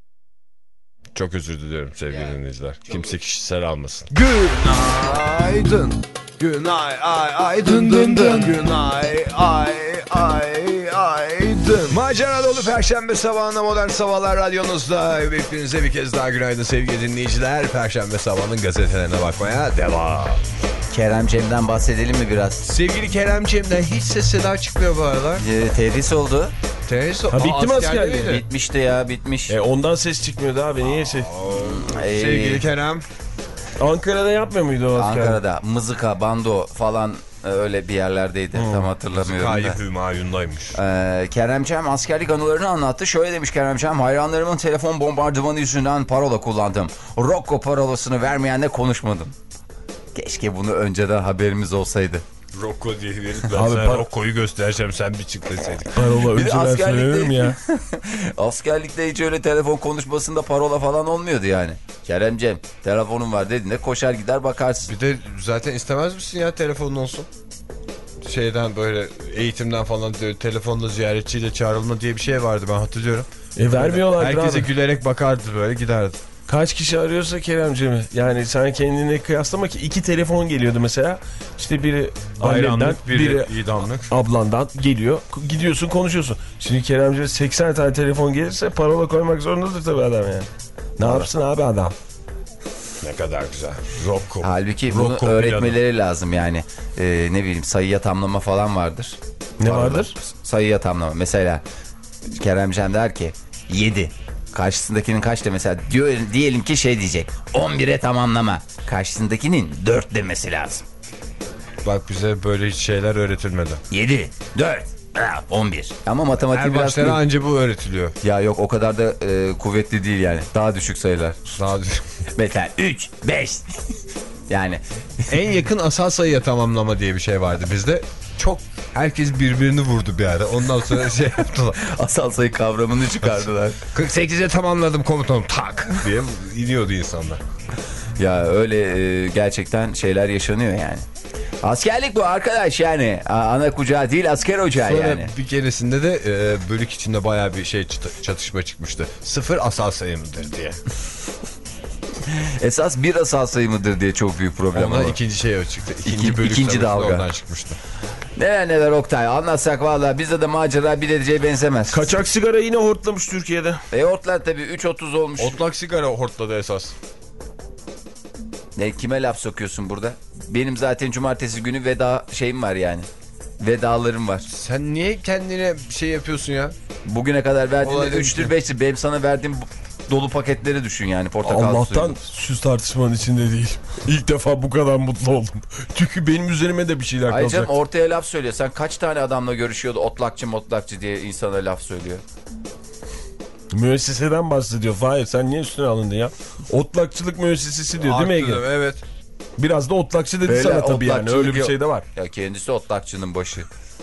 Çok özür diliyorum sevgili dinleyiciler. Kimse kişisel almasın. Günaydın. Günay ay ay dın dın dın. Günay ay ay ay dın. Macera dolu Perşembe sabahında Modern Sabahlar radyonuzda. Hepinize bir kez daha günaydın sevgili dinleyiciler. Perşembe sabahının gazetelerine bakmaya devam. Kerem Cem'den bahsedelim mi biraz? Sevgili Keremciğim'den hiç ses seda çıkmıyor bu aralar. Ee, tedris oldu. Terörist Ha, bitti mi askerliği? Bitmişti ya, bitmiş. E, ondan ses çıkmıyordu abi niye ses? Ee, Sevgili Kerem. Ankara'da yapmıyor muydu o asker? Ankara'da Mızıka, Bando falan e, öyle bir yerlerdeydi. Tam hatırlamıyorum Kayıp da. Hümayun'daymış. Ee, Kerem Cem askerlik anılarını anlattı. Şöyle demiş Kerem Cem: hayranlarımın telefon bombardımanı yüzünden parola kullandım. Rocco parolasını vermeyenle konuşmadım. Keşke bunu önceden haberimiz olsaydı. Rocco diye verip ben Abi, sana par- Rocco'yu göstereceğim sen bir çık deseydik. Parola Bir de önceden askerlikte- söylenir mi ya? Askerlikte hiç öyle telefon konuşmasında parola falan olmuyordu yani. Kerem Cem telefonum var dediğinde koşar gider bakarsın. Bir de zaten istemez misin ya telefonun olsun? Şeyden böyle eğitimden falan böyle telefonla ziyaretçiyle çağrılma diye bir şey vardı ben hatırlıyorum. E vermiyorlar Herkese abi. gülerek bakardı böyle giderdi. Kaç kişi arıyorsa Keremciğimi. Yani sen kendine kıyaslama ki iki telefon geliyordu mesela. İşte biri annenden, Bayramlık biri, biri idamlık. ablandan geliyor. Gidiyorsun konuşuyorsun. Şimdi Keremciğime seksen tane telefon gelirse parola koymak zorundadır tabii adam yani. Ne yapsın abi adam? Ne kadar güzel. Rocco. Halbuki bunu Rocco öğretmeleri lazım yani. Ee, ne bileyim sayıya tamlama falan vardır. Ne vardır? Sayıya tamlama. Mesela Kerem Cem der ki yedi. Karşısındakinin kaç demesi diyor, diyelim ki şey diyecek. on bire tamamlama. Karşısındakinin dört demesi lazım. Bak bize böyle hiç şeyler öğretilmedi. yedi, dört, on bir. Ama matematik Her biraz... başlara anca bu öğretiliyor. Ya yok o kadar da e, kuvvetli değil yani. Daha düşük sayılar. Daha düşük. Mesela üç, beş. Yani. En yakın asal sayıya tamamlama diye bir şey vardı bizde. Çok herkes birbirini vurdu bir ara. Ondan sonra şey yaptılar. Asal sayı kavramını çıkardılar. kırk sekize tamamladım komutanım tak diye iniyordu insanlar. Ya öyle e, gerçekten şeyler yaşanıyor yani. Askerlik bu arkadaş yani. Ana kucağı değil asker ocağı Sonra yani. bir keresinde de e, bölük içinde bayağı bir şey çatışma çıkmıştı. Sıfır asal sayı mıdır diye. Esas bir asal sayı mıdır diye çok büyük problem var. Ondan ikinci şey o çıktı. İkinci İki, bölük ikinci dalga. Ondan çıkmıştı. Neler neler Oktay anlatsak valla bizde de macera bir edeceğe benzemez. Kaçak sigara yine hortlamış Türkiye'de. E hortlar tabii üç otuz olmuş. Otlak sigara hortladı esas. Ne kime laf sokuyorsun burada? Benim zaten cumartesi günü veda şeyim var yani. Vedalarım var. Sen niye kendine şey yapıyorsun ya? Bugüne kadar verdiğimde Olay üçtür beştir. Benim sana verdiğim dolu paketleri düşün yani portakal Allah'tan suyu. şu tartışmanın içinde değil. İlk defa bu kadar mutlu oldum. Çünkü benim üzerime de bir şeyler kalacak. Ayrıca ortaya laf söylüyor. Sen kaç tane adamla görüşüyordu otlakçı motlakçı diye insana laf söylüyor. Müesseseden bahsediyor. Hayır sen niye üstüne alındın ya? Otlakçılık müessesesi diyor değil mi Ege? Evet. Biraz da otlakçı dedi Böyle sana tabii yani otlakçılık öyle bir yok. şey de var. Ya kendisi otlakçının başı.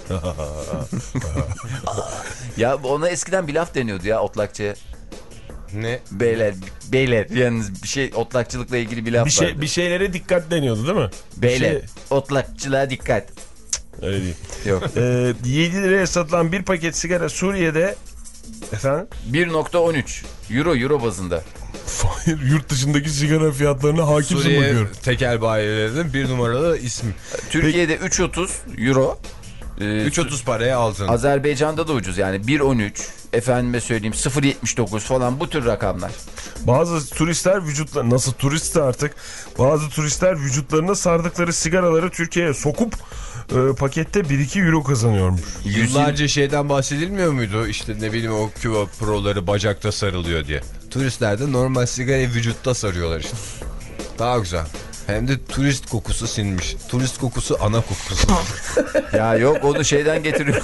Ya ona eskiden bir laf deniyordu ya otlakçıya. Ne? Beyler, beyler yalnız bir şey otlakçılıkla ilgili bir laf Bir şey vardı. bir şeylere dikkat deniyordu değil mi? Beyler Şey, otlakçılığa dikkat. öyle değil. Yok. Ee, yedi liraya satılan bir paket sigara Suriye'de efendim? bir nokta on üç euro euro bazında. Hayır yurt dışındaki sigara fiyatlarına hakimsin Suriye bakıyorum. tekel bayilerinin bir numaralı ismi. Türkiye'de üç otuz euro. Ee, üç otuz paraya aldın. Azerbaycan'da da ucuz yani bir on üç efendime söyleyeyim sıfır yetmiş dokuz falan bu tür rakamlar. Bazı turistler vücutlar nasıl turist artık bazı turistler vücutlarına sardıkları sigaraları Türkiye'ye sokup e, pakette bir iki euro kazanıyormuş. Yıllarca şeyden bahsedilmiyor muydu? İşte ne bileyim o Cuba Pro'ları bacakta sarılıyor diye. Turistler de normal sigarayı vücutta sarıyorlar işte. Daha güzel. Hem de turist kokusu sinmiş. Turist kokusu ana kokusu. Ya yok onu şeyden getiriyor.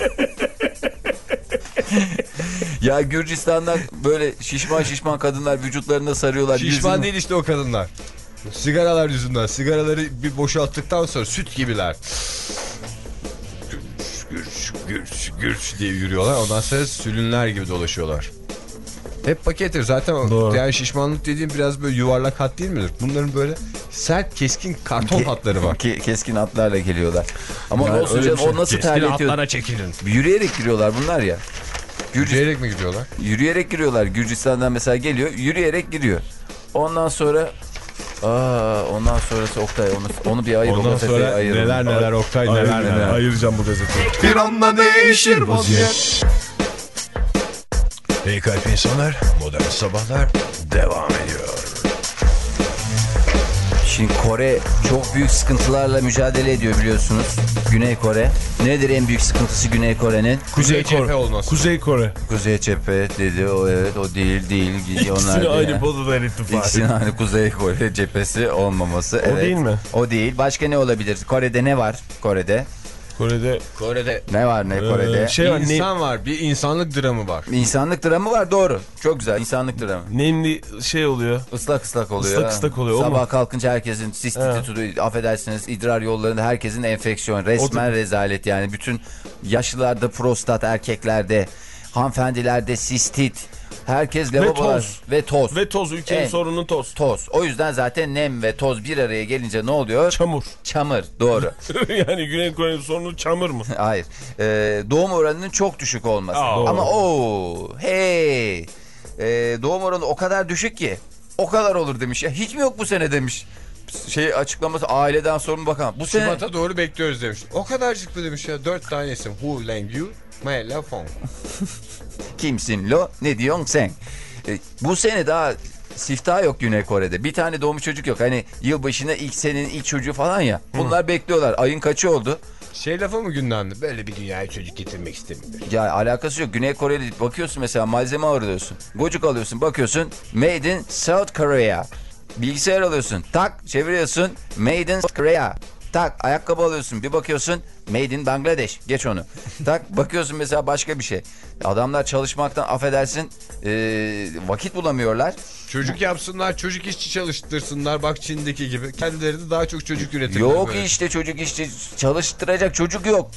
Ya Gürcistan'dan böyle şişman şişman kadınlar vücutlarına sarıyorlar. Şişman yüzünü... değil işte o kadınlar. Sigaralar yüzünden. Sigaraları bir boşalttıktan sonra süt gibiler. Gürç, gürç, gürç diye yürüyorlar. Ondan sonra sülünler gibi dolaşıyorlar. Hep pakettir. Zaten Doğru. yani şişmanlık dediğim biraz böyle yuvarlak hat değil midir? Bunların böyle sert keskin karton Ke hatları var. Ke keskin hatlarla geliyorlar. Ama Yani olsun öyle canım bir şey. o nasıl Keskin terletiyor? hatlara çekilin. Yürüyerek giriyorlar bunlar ya. Gürcistan... Yürüyerek mi gidiyorlar? Yürüyerek giriyorlar. Gürcistan'dan mesela geliyor. Yürüyerek giriyor. Ondan sonra aa ondan sonrası Oktay onu, onu bir ayır. Ondan sonra ayıralım. neler neler Oktay neler Ayır, neler. Ayıracağım bu gazeteyi. Bir anda değişir vaziyet. İyi kalp insanlar, modern sabahlar devam ediyor. Şimdi Kore çok büyük sıkıntılarla mücadele ediyor biliyorsunuz. Güney Kore. Nedir en büyük sıkıntısı Güney Kore'nin? Kuzey cephe olması. Kuzey Kore. Kuzey cephe dedi. O evet o değil değil. Onlar İkisini değil. aynı podadan ittifak. İkisinin aynı Kuzey Kore cephesi olmaması. O evet. değil mi? O değil. Başka ne olabilir? Kore'de ne var? Kore'de. Kore'de Kore'de Ne var ne Kore'de? Ee, şey var, insan var. Bir insanlık dramı var. İnsanlık dramı var doğru. Çok güzel insanlık dramı. nemli şey oluyor. Islak ıslak oluyor. Islak ıslak oluyor, o Sabah mu? kalkınca herkesin sistiti tutuyor. Affedersiniz idrar yollarında herkesin enfeksiyon. Resmen rezalet yani. Bütün yaşlılarda prostat, erkeklerde, hanımefendilerde sistit. Herkes lavabolar. toz. Ve toz. Ve toz ülkenin Evet. sorunun toz. Toz. O yüzden zaten nem ve toz bir araya gelince ne oluyor? Çamur. Çamur. Doğru. Yani Güney Kore'nin sorunu çamur mu? Hayır. Ee, doğum oranının çok düşük olması. Aa. Ama o hey. Ee, doğum oranı o kadar düşük ki. O kadar olur demiş. Ya hiç mi yok bu sene demiş. Şey açıklaması aileden sorumlu bakan. Bu sene Şubat'a doğru bekliyoruz demiş. O kadarcık mı demiş ya. Dört tane isim. Hu, Leng, Yu, Mei, La, Fong. kimsin lo? Ne diyorsun sen? Ee, bu sene daha siftah yok Güney Kore'de. Bir tane doğmuş çocuk yok. Hani yılbaşına ilk senenin ilk çocuğu falan ya. Bunlar bekliyorlar. Ayın kaçı oldu? Şey lafı mı gündemde? Böyle bir dünyaya çocuk getirmek istemiyorum. Ya alakası yok. Güney Kore'de bakıyorsun mesela malzeme arıyorsun. Gocuk alıyorsun bakıyorsun Made in South Korea. Bilgisayar alıyorsun tak çeviriyorsun Made in South Korea. Tak ayakkabı alıyorsun bir bakıyorsun Made in Bangladesh. Geç onu. Tak bakıyorsun mesela başka bir şey. Adamlar çalışmaktan affedersin ee, vakit bulamıyorlar. Çocuk yapsınlar, çocuk işçi çalıştırsınlar. Bak Çin'deki gibi. Kendileri de daha çok çocuk üretirler. Yok böyle. işte çocuk işçi çalıştıracak çocuk yok.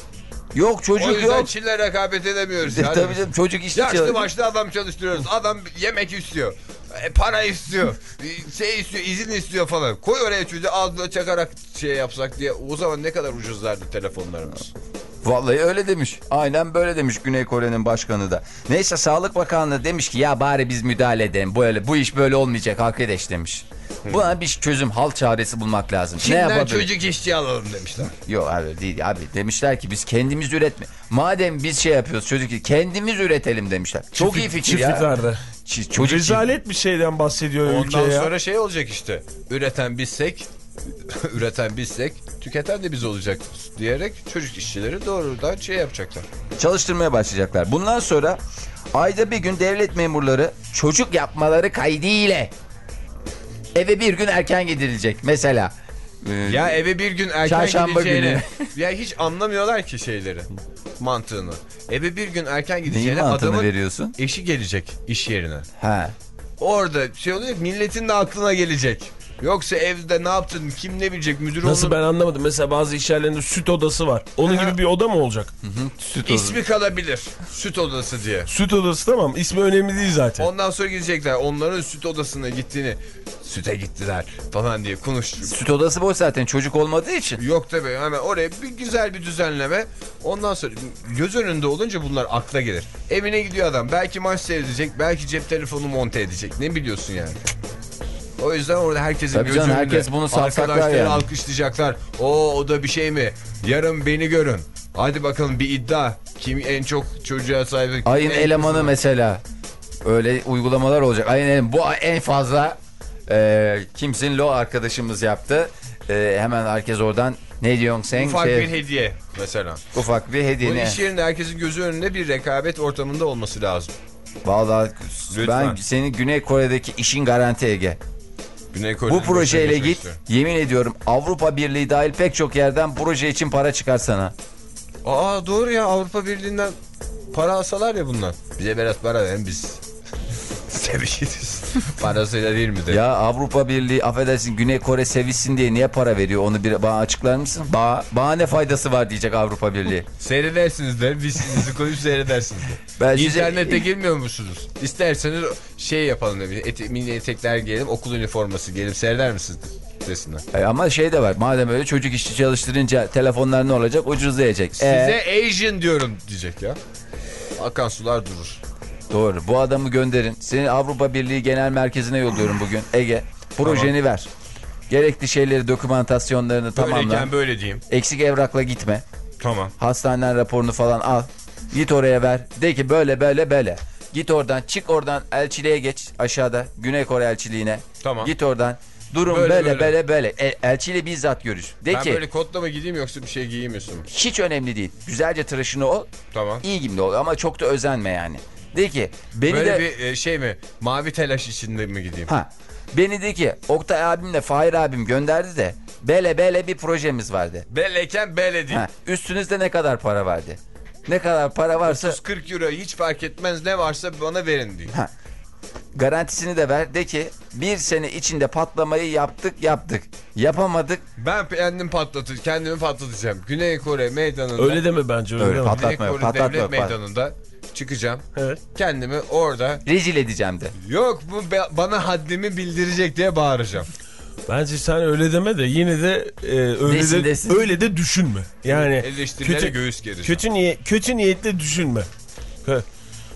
Yok çocuk o yok. yüzden Çin'le rekabet edemiyoruz. Yani. Tabii canım çocuk işçi Yaşlı çalış- başlı adam çalıştırıyoruz. Adam yemek istiyor. E, para istiyor. Şey istiyor, izin istiyor falan. Koy oraya çocuğu ağzına çakarak şey yapsak diye. O zaman ne kadar ucuzlardı telefonlarımız. Vallahi öyle demiş. Aynen böyle demiş Güney Kore'nin başkanı da. Neyse Sağlık Bakanlığı demiş ki ya bari biz müdahale edelim. Böyle, bu iş böyle olmayacak arkadaş demiş. Buna bir çözüm, hal çaresi bulmak lazım. Çin'den ne çocuk işçi alalım demişler. Yok abi değil abi. Demişler ki biz kendimiz üretme. Madem biz şey yapıyoruz çocuk kendimiz üretelim demişler. Çok iyi fikir ya. Çiftliklerde. Ç- çocuk Rezalet bir şeyden bahsediyor Ondan ülke ya. sonra şey olacak işte. Üreten bizsek, üreten bizsek, tüketen de biz olacak diyerek çocuk işçileri doğrudan şey yapacaklar. çalıştırmaya başlayacaklar. Bundan sonra ayda bir gün devlet memurları çocuk yapmaları kaydıyla eve bir gün erken gidilecek. Mesela e, Ya eve bir gün erken Çarşamba gideceğine. Ya hiç anlamıyorlar ki şeyleri. Mantığını. Eve bir gün erken neyin gideceğine mantığını adamın veriyorsun? eşi gelecek iş yerine. Ha. Orada şey oluyor, milletin de aklına gelecek. Yoksa evde ne yaptın, kim ne bilecek, müdür Nasıl onu... ben anlamadım. Mesela bazı iş yerlerinde süt odası var. Onun gibi bir oda mı olacak? Süt olur. İsmi kalabilir. Süt odası diye. Süt odası tamam. İsmi önemli değil zaten. Ondan sonra gidecekler. Onların süt odasına gittiğini, süte gittiler falan diye konuştuk. Süt odası boş zaten çocuk olmadığı için. Yok tabii, hemen oraya bir güzel bir düzenleme. Ondan sonra göz önünde olunca bunlar akla gelir. Evine gidiyor adam. Belki maç seyredecek, belki cep telefonu monte edecek. Ne biliyorsun yani? O yüzden orada herkesin Tabii gözü canım, önünde. herkes bunu savsaklar Arkadaşları yani. alkışlayacaklar. O o da bir şey mi? Yarın beni görün. Hadi bakalım bir iddia. Kim en çok çocuğa sahip? Ayın en elemanı kızına? mesela. Öyle uygulamalar olacak. Ayın elemanı. Bu en fazla e, kimsin lo arkadaşımız yaptı. E, hemen herkes oradan ne diyorsun sen? Ufak Şey, bir hediye mesela. ufak bir hediye. Bu ne? iş yerinde herkesin gözü önünde bir rekabet ortamında olması lazım. Vallahi Lütfen. ben senin Güney Kore'deki işin garanti Ege. Güney Kore'nin Bu projeyle başına git. geçmek Yemin ediyorum Avrupa Birliği dahil pek çok yerden proje için para çıkar sana. istiyorum. Aa doğru ya, Avrupa Birliği'nden para alsalar ya bunlar. Bize biraz para verin biz. Sevişiriz. Parasıyla değil mi de? Ya Avrupa Birliği affedersin Güney Kore sevişsin diye niye para veriyor? Onu bir bana açıklar mısın? Ba bana ne faydası var diyecek Avrupa Birliği. Seyredersiniz de biz sizi koyup seyredersiniz de. Ben size- İnternete girmiyor musunuz? İsterseniz şey yapalım da ete, mini etekler giyelim, okul üniforması giyelim, seyreder misiniz desinler. E ama şey de var. Madem öyle çocuk işçi çalıştırınca telefonlar ne olacak? Ucuzlayacak. Size E, Asian diyorum diyecek ya. Akan sular durur. doğru. Bu adamı gönderin. Seni Avrupa Birliği Genel Merkezi'ne yolluyorum bugün. Ege. Projeni ver. Gerekli şeyleri, dokümantasyonlarını tamamla. Böyleyken böyle diyeyim. Eksik evrakla gitme. Tamam. Hastaneden raporunu falan al. Git oraya ver. De ki böyle böyle böyle. Git oradan, çık oradan elçiliğe geç aşağıda. Güney Kore elçiliğine. Tamam. Git oradan. Durum Böyle, böyle böyle böyle. böyle. E, elçiyle bizzat görüş. De Ben ki böyle kotla mı gideyim yoksa bir şey giymiyorsun? hiç önemli değil. Güzelce tıraşını ol. Tamam. İyi gibi de ol ama çok da özenme yani. De ki beni Böyle de bir e, şey mi? Mavi telaş içinde mi gideyim? ha beni de ki Oktay abimle Fahir abim gönderdi de böyle böyle bir projemiz vardı. Beleyken bele değil. Ha, üstünüzde ne kadar para vardı? Ne kadar para varsa otuz kırk euro hiç fark etmez, ne varsa bana verin diye. ha, garantisini de ver. De ki bir sene içinde patlamayı yaptık yaptık. Yapamadık. Ben kendim patlatır, kendimi patlatacağım. Güney Kore meydanında. Öyle deme bence. Öyle, Öyle deme. pat- Güney Patlatma yok, Kore patlatma devlet yok, pat- meydanında çıkacağım. Evet. Kendimi orada Rezil edeceğim de. yok bu be- bana haddimi bildirecek diye bağıracağım. Bence sen öyle deme de yine de e, öyle Desin, de desin. öyle de düşünme. Yani Eleştirilere göğüs gereceğim. kötü niyet kötü niyetle düşünme. He.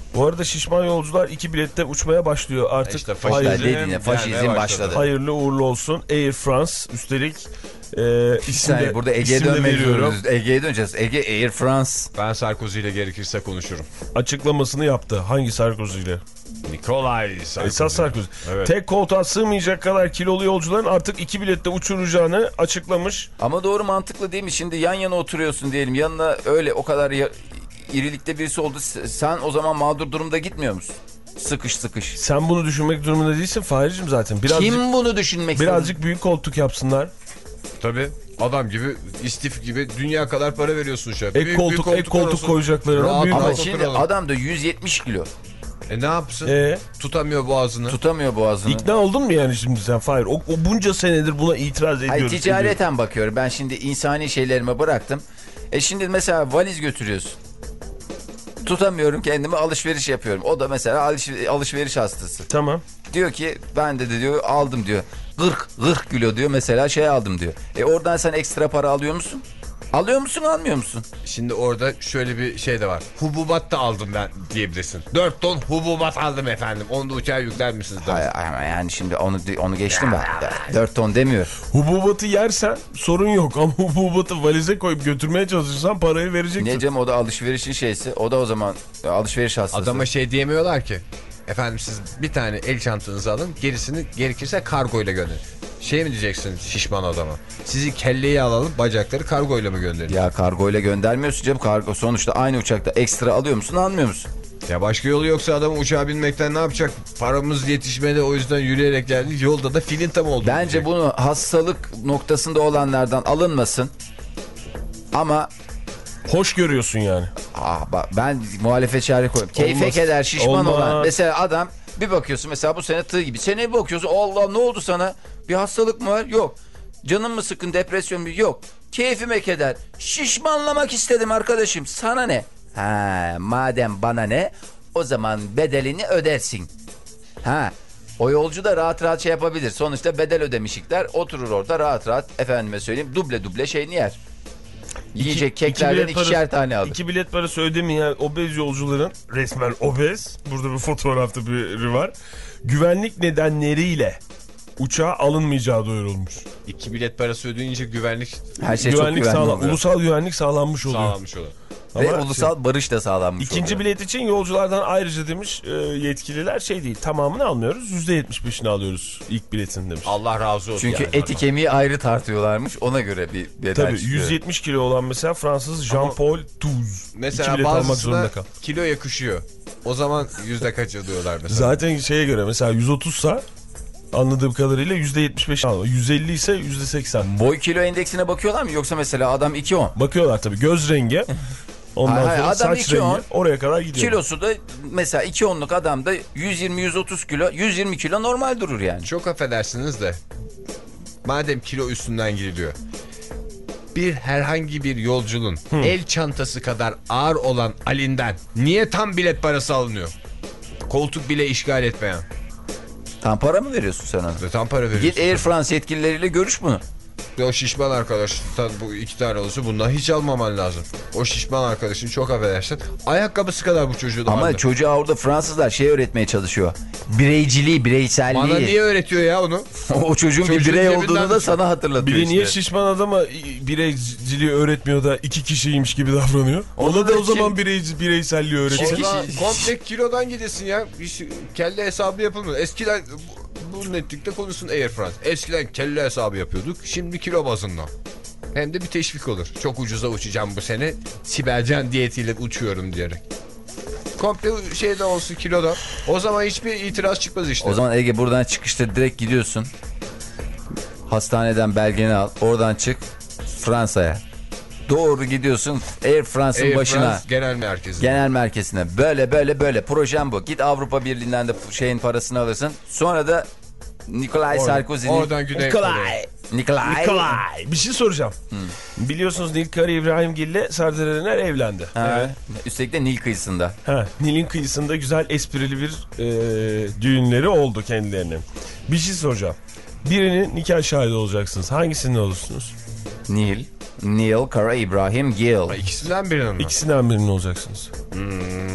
Bu arada şişman yolcular iki bilette uçmaya başlıyor artık. İşte Hayırlı, Dedin ya, faşizm başladı. hayırlı uğurlu olsun. Air France üstelik e, isim Yani de, burada Ege'ye isim de dönmek veriyorum. zorundayız. Ege'ye döneceğiz. Ege Air France. Ben Sarkozy ile gerekirse konuşurum. Açıklamasını yaptı. Hangi Sarkozy ile? Nikolay Sarkozy. Esas Sarkozy. Evet. Tek koltuğa sığmayacak kadar kilolu yolcuların artık iki bilette uçuracağını açıklamış. Ama doğru, mantıklı değil mi? Şimdi yan yana oturuyorsun diyelim. Yanına öyle o kadar ya, irilikte birisi oldu. Sen o zaman mağdur durumda gitmiyor musun? Sıkış sıkış. Sen bunu düşünmek durumunda değilsin Fahir'cim zaten. Birazcık, Kim bunu düşünmek birazcık büyük koltuk yapsınlar. Tabii. Adam gibi, istif gibi dünya kadar para veriyorsun şu an. Ek koltuk, ek koltuk koyacaklarına büyük Ama koltuk. şimdi adam da yüz yetmiş kilo. E ne yapsın? Ee, Tutamıyor boğazını. Tutamıyor boğazını. ikna oldun mu yani şimdi sen Fahir? O, o bunca senedir buna itiraz ediyoruz. Hayır, ticareten bakıyorum. Ben şimdi insani şeylerime bıraktım. E şimdi mesela valiz götürüyorsun. Tutamıyorum kendimi, alışveriş yapıyorum. O da mesela alış, alışveriş hastası. Tamam. Diyor ki ben de, de diyor aldım diyor. kırk kırk kilo diyor mesela şey aldım diyor. E oradan sen ekstra para alıyor musun? Alıyor musun, almıyor musun? Şimdi orada şöyle bir şey de var. Hububat da aldım ben diyebilirsin. dört ton hububat aldım efendim. Onu da uçağa yükler misiniz? Hayır, ama yani şimdi onu onu geçtim ben. dört ton demiyor. Hububatı yersen sorun yok ama hububatı valize koyup götürmeye çalışırsan parayı vereceksin. Necem o da alışverişin şeysi. O da o zaman alışveriş hastası. Adama şey diyemiyorlar ki. Efendim siz bir tane el çantanızı alın, gerisini gerekirse kargoyla gönderin. Şey mi diyeceksin şişman adama? Sizi kelleyi alalım, bacakları kargoyla mı gönderin? Ya kargoyla göndermiyorsun canım. Kargo sonuçta aynı uçakta ekstra alıyor musun, almıyor musun? Ya başka yolu yoksa adam uçağa binmekten ne yapacak? Paramız yetişmedi, o yüzden yürüyerek geldik. Yolda da filinta mı oldu? Bence diyecek. bunu hastalık noktasında olanlardan alınmasın. Ama Hoş görüyorsun yani. ah, bak, ben muhalefet çare koyuyorum. Keyfe Olmaz. keder şişman Olmaz. olan. Mesela adam bir bakıyorsun mesela bu sene tığ gibi. Seneye bir bakıyorsun, Allah ne oldu sana? Bir hastalık mı var? Yok. Canın mı sıkın, depresyon mu? Yok. Keyfime keder. Şişmanlamak istedim arkadaşım. Sana ne? Ha, madem bana ne? O zaman bedelini ödersin. Ha. O yolcu da rahat rahat şey yapabilir. Sonuçta bedel ödemişlikler. Oturur orada rahat rahat, efendime söyleyeyim, duble duble şeyini yer. Yiyecek İki- keklerden iki bilet ikişer parası- tane alır. İki bilet parası ödemeyen obez yolcuların, resmen obez, burada bir fotoğrafta biri var, güvenlik nedenleriyle uçağa alınmayacağı duyurulmuş. İki bilet parası ödeyince güvenlik Her şey güvenlik çok güvenli sağlam, oluyor. ulusal güvenlik sağlanmış oluyor. sağlanmış olur. Ve Ama ulusal barış da sağlanmış İkinci oluyor. bilet için yolculardan ayrıca demiş e, yetkililer şey değil, tamamını almıyoruz, yüzde yetmiş beşini alıyoruz ilk biletin demiş. Allah razı olsun. Çünkü yani. eti kemiği ayrı tartıyorlarmış. Ona göre bir bedel Tabii çıkıyor. yüz yetmiş kilo olan mesela Fransız Jean-Paul Touze. İki Mesela bilet almak bazısına zorunda kal. kilo yakışıyor. O zaman yüzde kaç alıyorlar mesela? Zaten şeye göre mesela yüz otuzsa anladığım kadarıyla yüzde yetmiş beş alıyor. yüz elli ise yüzde seksen. Boy kilo endeksine bakıyorlar mı? Yoksa mesela adam iki on. Bakıyorlar tabii göz rengi. Ondan Hayır, hayır, sonra adam saç iki rengi on. oraya kadar gidiyor. Kilosu da mesela iki onluk adamda yüz yirmi yüz otuz kilo. yüz yirmi kilo normal durur yani. Çok affedersiniz de madem kilo üstünden giriliyor, bir herhangi bir yolcunun el çantası kadar ağır olan Ali'nden niye tam bilet parası alınıyor? Koltuk bile işgal etmeyen. Tam para mı veriyorsun sen ona? Ve tam para veriyorsun. Git Air France yetkilileriyle görüş bunu. O şişman arkadaştan bu iki tane olursa bundan hiç almaman lazım. O şişman arkadaşın çok affedersin ayakkabısı kadar bu çocuğu da Ama aldı. çocuğa orada Fransızlar şey öğretmeye çalışıyor. Bireyciliği, bireyselliği. Bana niye öğretiyor ya onu? O çocuğun bir Çocuğun birey cebinden olduğunu da düşün. sana hatırlatıyor Biri niye işte. şişman adama bireyciliği öğretmiyor da iki kişiymiş gibi davranıyor? Ona da o da zaman kim- birey, bireyselliği öğretsin. Ona komple kilodan gidesin ya. Hiç kelle hesabı yapılmıyor. Eskiden bu, bu netlikte konuşsun Air France. Eskiden kelle hesabı yapıyorduk. Şimdi kilo bazında. Hem de bir teşvik olur. Çok ucuza uçacağım bu sene. Sibelcan diyetiyle uçuyorum diyerek. Komple şeyde olsun kiloda. O zaman hiçbir itiraz çıkmaz işte. O zaman Ege buradan çıkışta direkt gidiyorsun. Hastaneden belgeni al. Oradan çık Fransa'ya. Doğru gidiyorsun Air France'ın Air başına. France genel merkezi. Genel merkezine. Böyle böyle böyle. Projem bu. Git Avrupa Birliği'nden de şeyin parasını alırsın. Sonra da Nikolay Oradan- Sarkozy'nin... oradan Güney Nikolay. Nikolay. Nikolay. Bir şey soracağım. Biliyorsunuz Nilkara İbrahimgil ile Serdar Erener evlendi. Ha, Evet. Üstelik de Nil kıyısında. Ha, Nil'in kıyısında güzel esprili bir e, düğünleri oldu kendilerinin. Bir şey soracağım. Birinin nikah şahidi olacaksınız. Hangisinin olursunuz? Nil. Neil Kara İbrahim Gil. İkisinden birinin mi? İkisinden birinin olacaksınız.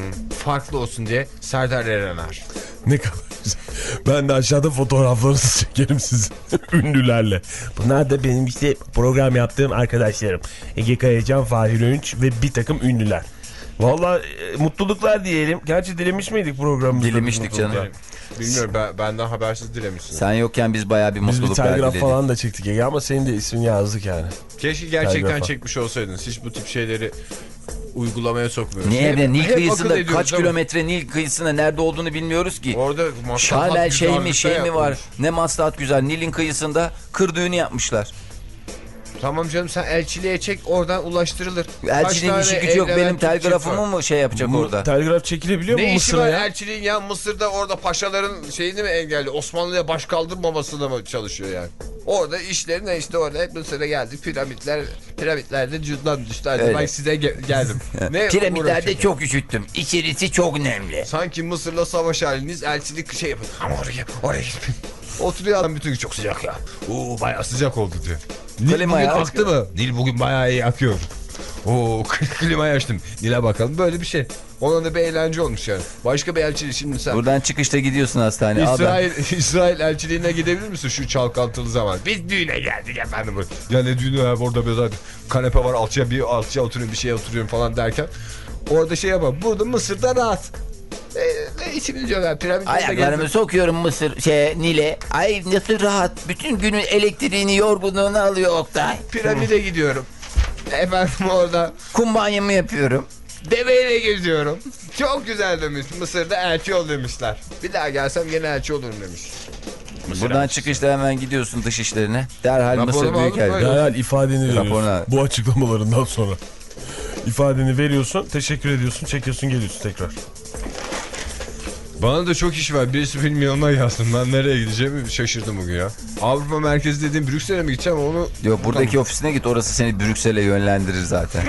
farklı olsun diye Serdar Erener. Ne kadar güzel. Ben de aşağıda fotoğraflarınızı çekerim sizin ünlülerle. Bunlar da benim işte program yaptığım arkadaşlarım. Ege Kayacan, Fahir Öğünç ve bir takım ünlüler. Vallahi e, mutluluklar diyelim. Gerçi dilemiş miydik programımızda? Dilemiştik canım. Dilerim. Bilmiyorum, ben, benden habersiz dilemişsin. Sen yokken biz bayağı bir Biz bir mutluluklar telgraf diledik. falan da çektik Ege ama senin de ismini yazdık yani. Keşke gerçekten Telgrafa. çekmiş olsaydınız. Hiç bu tip şeyleri uygulamaya sokmuyoruz. Niye be? Nil hep kıyısında akıl ediyoruz kaç ama kilometre Nil kıyısında nerede olduğunu bilmiyoruz ki. Orada maslahat Şalel şey mi güzellikte şey mi var? yapılmış. Ne maslahat güzel. Nil'in kıyısında kır düğünü yapmışlar. Tamam canım, sen elçiliğe çek, oradan ulaştırılır. Elçiliğin Kaç işi tane gücü yok. evlenen Benim Türk çift telgrafımı var. mı şey yapacak Bu orada? telgraf çekilebiliyor mu Ne işi Mısır'a var ya? elçiliğin ya? Mısır'da orada paşaların şeyini mi engelli? Osmanlı'ya baş kaldırmamasına mı çalışıyor yani? Orada işleri ne işte, orada hep Mısır'a geldik. Piramitler, piramitlerde cüzdan düştü. Öyle. Ben size ge- geldim. Ne Piramitlerde uğraşıyor? çok üşüttüm. İçerisi çok nemli. Sanki Mısır'la savaş haliniz, elçilik şey yapın. Ama oraya, oraya gitmeyin. Oturuyor adam bütün gün, çok sıcak ya. Oo, bayağı sıcak oldu diyor. Nil Klima bugün ya. aktı mı? Nil bugün bayağı iyi akıyor. Oo, klimayı açtım. Nil'e bakalım. Böyle bir şey. Ona da bir eğlence olmuş yani. Başka bir elçiliği şimdi sen... Buradan çıkışta gidiyorsun hastaneye. Al ben- İsrail, İsrail elçiliğine gidebilir misin şu çalkantılı zaman? Biz düğüne geldik efendim. Ya ne düğünü ya, orada böyle kanepe var, alçıya bir alçıya oturuyorum, bir şeye oturuyorum falan derken. Orada şey yapalım. Burada Mısır'da rahat. Ne, ne içini diyorlar, piramitlere Ayaklarımı geldim. sokuyorum Mısır şey Nil'e. Ay nasıl rahat. Bütün günün elektriğini, yorgunluğunu alıyor Oktay. Piramide gidiyorum. Efendim orada Kumbanyamı yapıyorum. deveyle geziyorum. Çok güzel demiş. Mısır'da elçi ol demişler. Bir daha gelsem yine elçi olurum demiş. Buradan çıkışta hemen gidiyorsun dış işlerine. Derhal Raporumu Mısır alıp Büyükelçisi. böyle- Derhal ifadeni veriyorsun. Raporuna. Bu açıklamalarından sonra. İfadeni veriyorsun, teşekkür ediyorsun, çekiyorsun, geliyorsun tekrar. Bana da çok iş var. Birisi bilmiyor, ona yazsın. Ben nereye gideceğimi şaşırdım bugün ya. Avrupa merkezi dediğim Brüksel'e mi gideceğim onu... Yok, buradaki ofisine git, orası seni Brüksel'e yönlendirir zaten.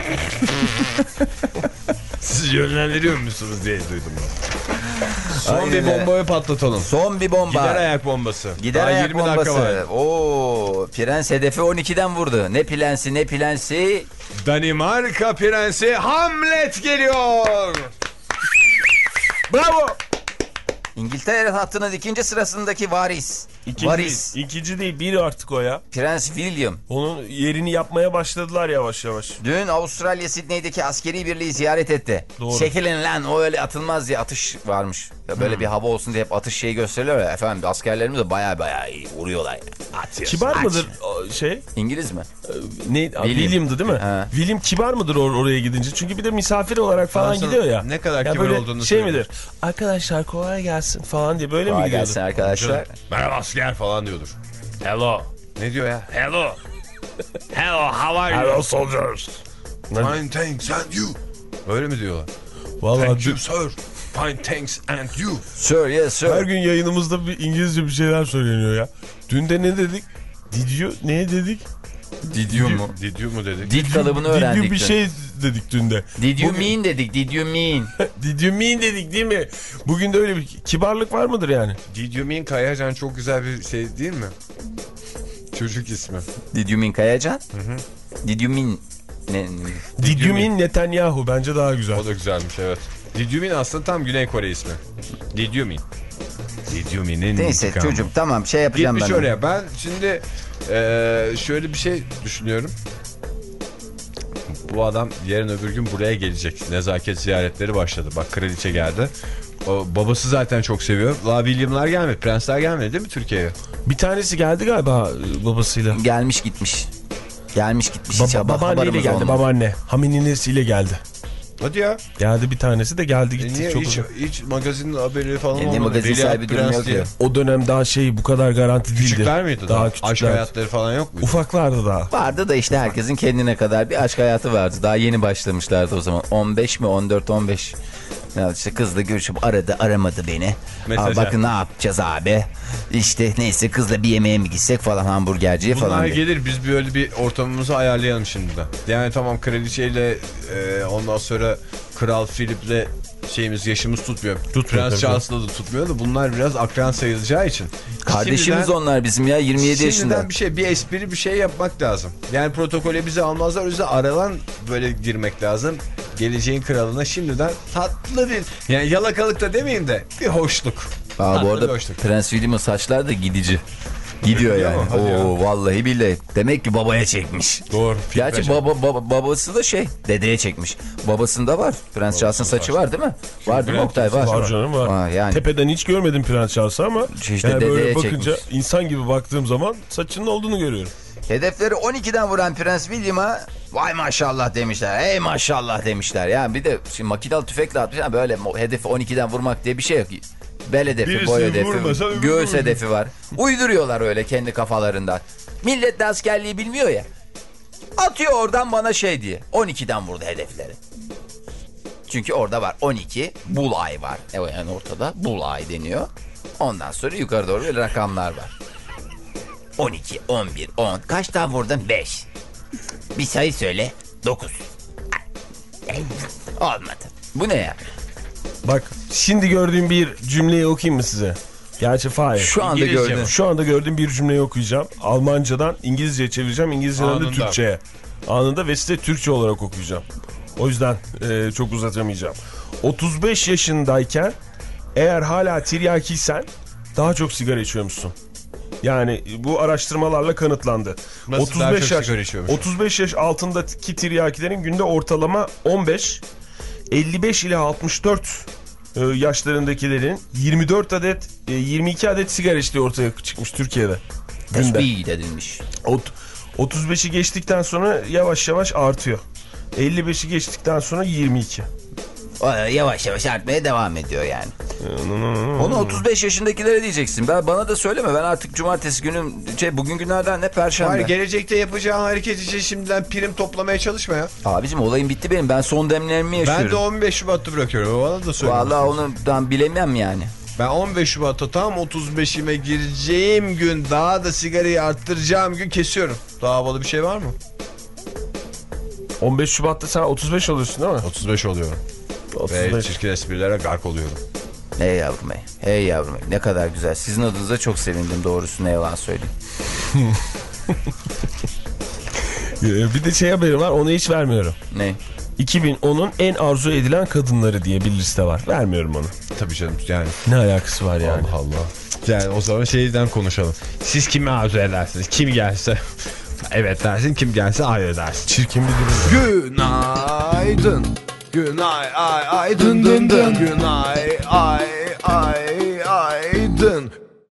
Siz yönlendiriyor musunuz diye duydum ben. Son Aynen bir öyle. bombayı patlatalım. Son bir bomba. Gider ayak bombası. Gider Daha ayak yirmi dakika var. bombası. Oo, Prens hedefi on ikiden vurdu. Ne prensi ne prensi. Danimarka prensi Hamlet geliyor. Bravo! İngiltere hattının ikinci sırasındaki varis. İkinci varis. değil, ikinci değil, biri artık o ya. Prens William. Onun yerini yapmaya başladılar yavaş yavaş. Dün Avustralya Sidney'deki askeri birliği ziyaret etti. Doğru. Çekilin lan, o öyle atılmaz diye atış varmış. Ya böyle bir hava olsun diye hep atış şeyi gösteriliyor ya. Efendim askerlerimiz de baya baya iyi vuruyorlar. Atıyorsun, Kibar aç. mıdır o şey? İngiliz mi? Ne? William'dı değil mi? Ha. William kibar mıdır or- oraya gidince? Çünkü bir de misafir olarak falan Ondan sonra gidiyor ya. ne kadar Ya kibar böyle olduğunu şey söylüyor. midir? Arkadaşlar kolay gelsin falan diye böyle mi Kolay gidiyordu? gelsin arkadaşlar. Merhaba asker falan diyordur. Hello. Ne diyor ya? Hello. Hello, how are Hello soldiers. Fine thanks and you. Öyle mi diyorlar? Vallahi Thank you dün- sir. Fine thanks and you. Sir, yes sir. her gün yayınımızda bir İngilizce bir şeyler söyleniyor ya. Dün de ne dedik? Did you ne dedik? Did you mu? Did you mu dedik? Did kalıbını Did öğrendik. you bir dün. şey dedik dün de. Did you Bugün- mean dedik. Did you mean? Did you mean dedik değil mi? Bugün de öyle bir kibarlık var mıdır yani? Did you mean Kayacan çok güzel bir şey değil mi? Çocuk ismi. Did you mean Kayacan? Did you mean... Ne, ne- Did you you mean Netanyahu bence daha güzel. O da güzelmiş, evet. Did you mean aslında tam Güney Kore ismi. Did you mean? Did you mean'in Neyse intikamı. çocuğum tamam şey yapacağım Gitmiş ben. oraya. Ben şimdi eee, şöyle bir şey düşünüyorum. Bu adam yarın öbür gün buraya gelecek. Nezaket ziyaretleri başladı. Bak kraliçe geldi. O babası zaten çok seviyor. La William'lar gelmedi. Prensler gelmedi değil mi Türkiye'ye? Bir tanesi geldi galiba e, babasıyla. Gelmiş gitmiş. Gelmiş gitmiş. Hiç Baba, haber- babaanneyle haberimiz geldi, olmadı. babaanne. Haminini'siyle geldi. Hadi ya. Geldi bir tanesi de geldi E gitti. niye çok hiç, uzun. hiç magazinin haberi falan E, ne olmadı? magazin Veliaht sahibi durum Prens yok diye. ya. O dönem daha şey bu kadar garanti değildi. Küçükler miydi daha? Daha Aşk küçükler. hayatları falan yok muydu? Ufaklardı daha. Vardı da işte herkesin kendine kadar bir aşk hayatı vardı. Daha yeni başlamışlardı o zaman. on beş mi on dört on beş. Ya işte kızla görüşüp aradı aramadı beni. Mesaj Aa, bakın ne yapacağız abi. İşte neyse kızla bir yemeğe mi gitsek falan hamburgerciye Bunlar falan. diye. gelir, biz böyle bir ortamımızı ayarlayalım şimdiden. Yani tamam kraliçeyle e, ondan sonra Kral Philip'le şeyimiz yaşımız tutmuyor. Tutmuyor Prens tabii. Charles'la da tutmuyor da bunlar biraz akran sayılacağı için. Kardeşimiz Şimdiden- onlar bizim ya yirmi yedi Şimdiden yaşında. bir şey, bir espri bir şey yapmak lazım. Yani protokole bizi almazlar, o yüzden aralan böyle girmek lazım. geleceğin kralına şimdiden tatlı bir, yani yalakalık da demeyeyim de bir hoşluk. Aa, bu arada hoşluk. Prens William'ın saçları da gidici. Gidiyor yani. Oo, vallahi billahi. Demek ki babaya çekmiş. Doğru. Gerçi baba, baba, babası da şey dedeye çekmiş. Babasında var. Prens Charles'ın saçı var değil mi? Var değil mi Oktay? Var. Var canım var. Aa, yani. Tepeden hiç görmedim Prens Charles'ı ama İşte yani böyle dedeye bakınca çekmiş. insan gibi baktığım zaman saçının olduğunu görüyorum. Hedefleri on ikiden vuran Prens William'a vay maşallah demişler. Ey maşallah demişler. Yani bir de şimdi makinalı tüfekle atmış. Yani böyle hedefi on ikiden vurmak diye bir şey yok. Bel hedefi, Birisi boy hedefi, vurmasa göğüs öbürü hedefi var. Uyduruyorlar öyle kendi kafalarından. Millet de askerliği bilmiyor ya. Atıyor oradan bana şey diye. on ikiden vurdu hedefleri. Çünkü orada var on iki bullseye var. Evet yani ortada bullseye deniyor. Ondan sonra yukarı doğru böyle rakamlar var. on iki, on bir, on. Kaçtan vurdun? beş. Bir sayı söyle. dokuz. Olmadı. Bu ne ya? Bak şimdi gördüğüm bir cümleyi okuyayım mı size? Gerçi Fahir. Şu anda İngilizce gördüm. mi? Şu anda gördüğüm bir cümleyi okuyacağım. Almancadan İngilizceye çevireceğim. İngilizceden de Anında. Türkçe'ye. Anında ve size Türkçe olarak okuyacağım. O yüzden e, çok uzatamayacağım. otuz beş yaşındayken eğer hala tiryakiysen daha çok sigara içiyormuşsun. Yani bu araştırmalarla kanıtlandı. Nasıl otuz daha beş çok yaş sigara içiyormuş? otuz beş yaş altındaki tiryakilerin günde ortalama on beş, elli beş ile altmış dört e, yaşlarındakilerin yirmi dört adet, e, yirmi iki adet sigara içtiği ortaya çıkmış Türkiye'de. Günde. Tesbih edilmiş. Ot, otuz beşi geçtikten sonra yavaş yavaş artıyor. elli beşi geçtikten sonra yirmi iki. O, yavaş yavaş artmaya devam ediyor yani. Onu otuz beş yaşındakilere diyeceksin. Ben, bana da söyleme. Ben artık cumartesi günüm, şey, bugün günlerden ne? Perşembe. Hayır, gelecekte yapacağın hareket için şimdiden prim toplamaya çalışma ya. Abicim olayım bitti benim. Ben son demlerimi yaşıyorum. Ben de on beş Şubat'ta bırakıyorum. Bana da söyle. Vallahi onu ben bilemem yani. Ben on beş Şubat'ta tam otuz beşime gireceğim gün, daha da sigarayı arttıracağım gün kesiyorum. Daha havalı bir şey var mı? on beş Şubat'ta sen otuz beş oluyorsun değil mi? otuz beş oluyorum. otuz Ve beş. çirkin esprilere gark oluyorum. Hey yavrum hey. Hey yavrum hey. Ne kadar güzel. Sizin adınıza çok sevindim doğrusu, ne yalan söyleyeyim. Bir de şey haberim var, onu hiç vermiyorum. Ne? iki bin onun en arzu edilen kadınları diye bir liste var. Vermiyorum onu. Tabii canım yani. Ne alakası var yani? Allah Allah. Yani o zaman şeyden konuşalım. Siz kimi arzu edersiniz? Kim gelse evet dersin, kim gelse hayır dersin. Çirkin bir durum. Günaydın. Günay ay ay dın dın dın. Günay ay ay ay dın.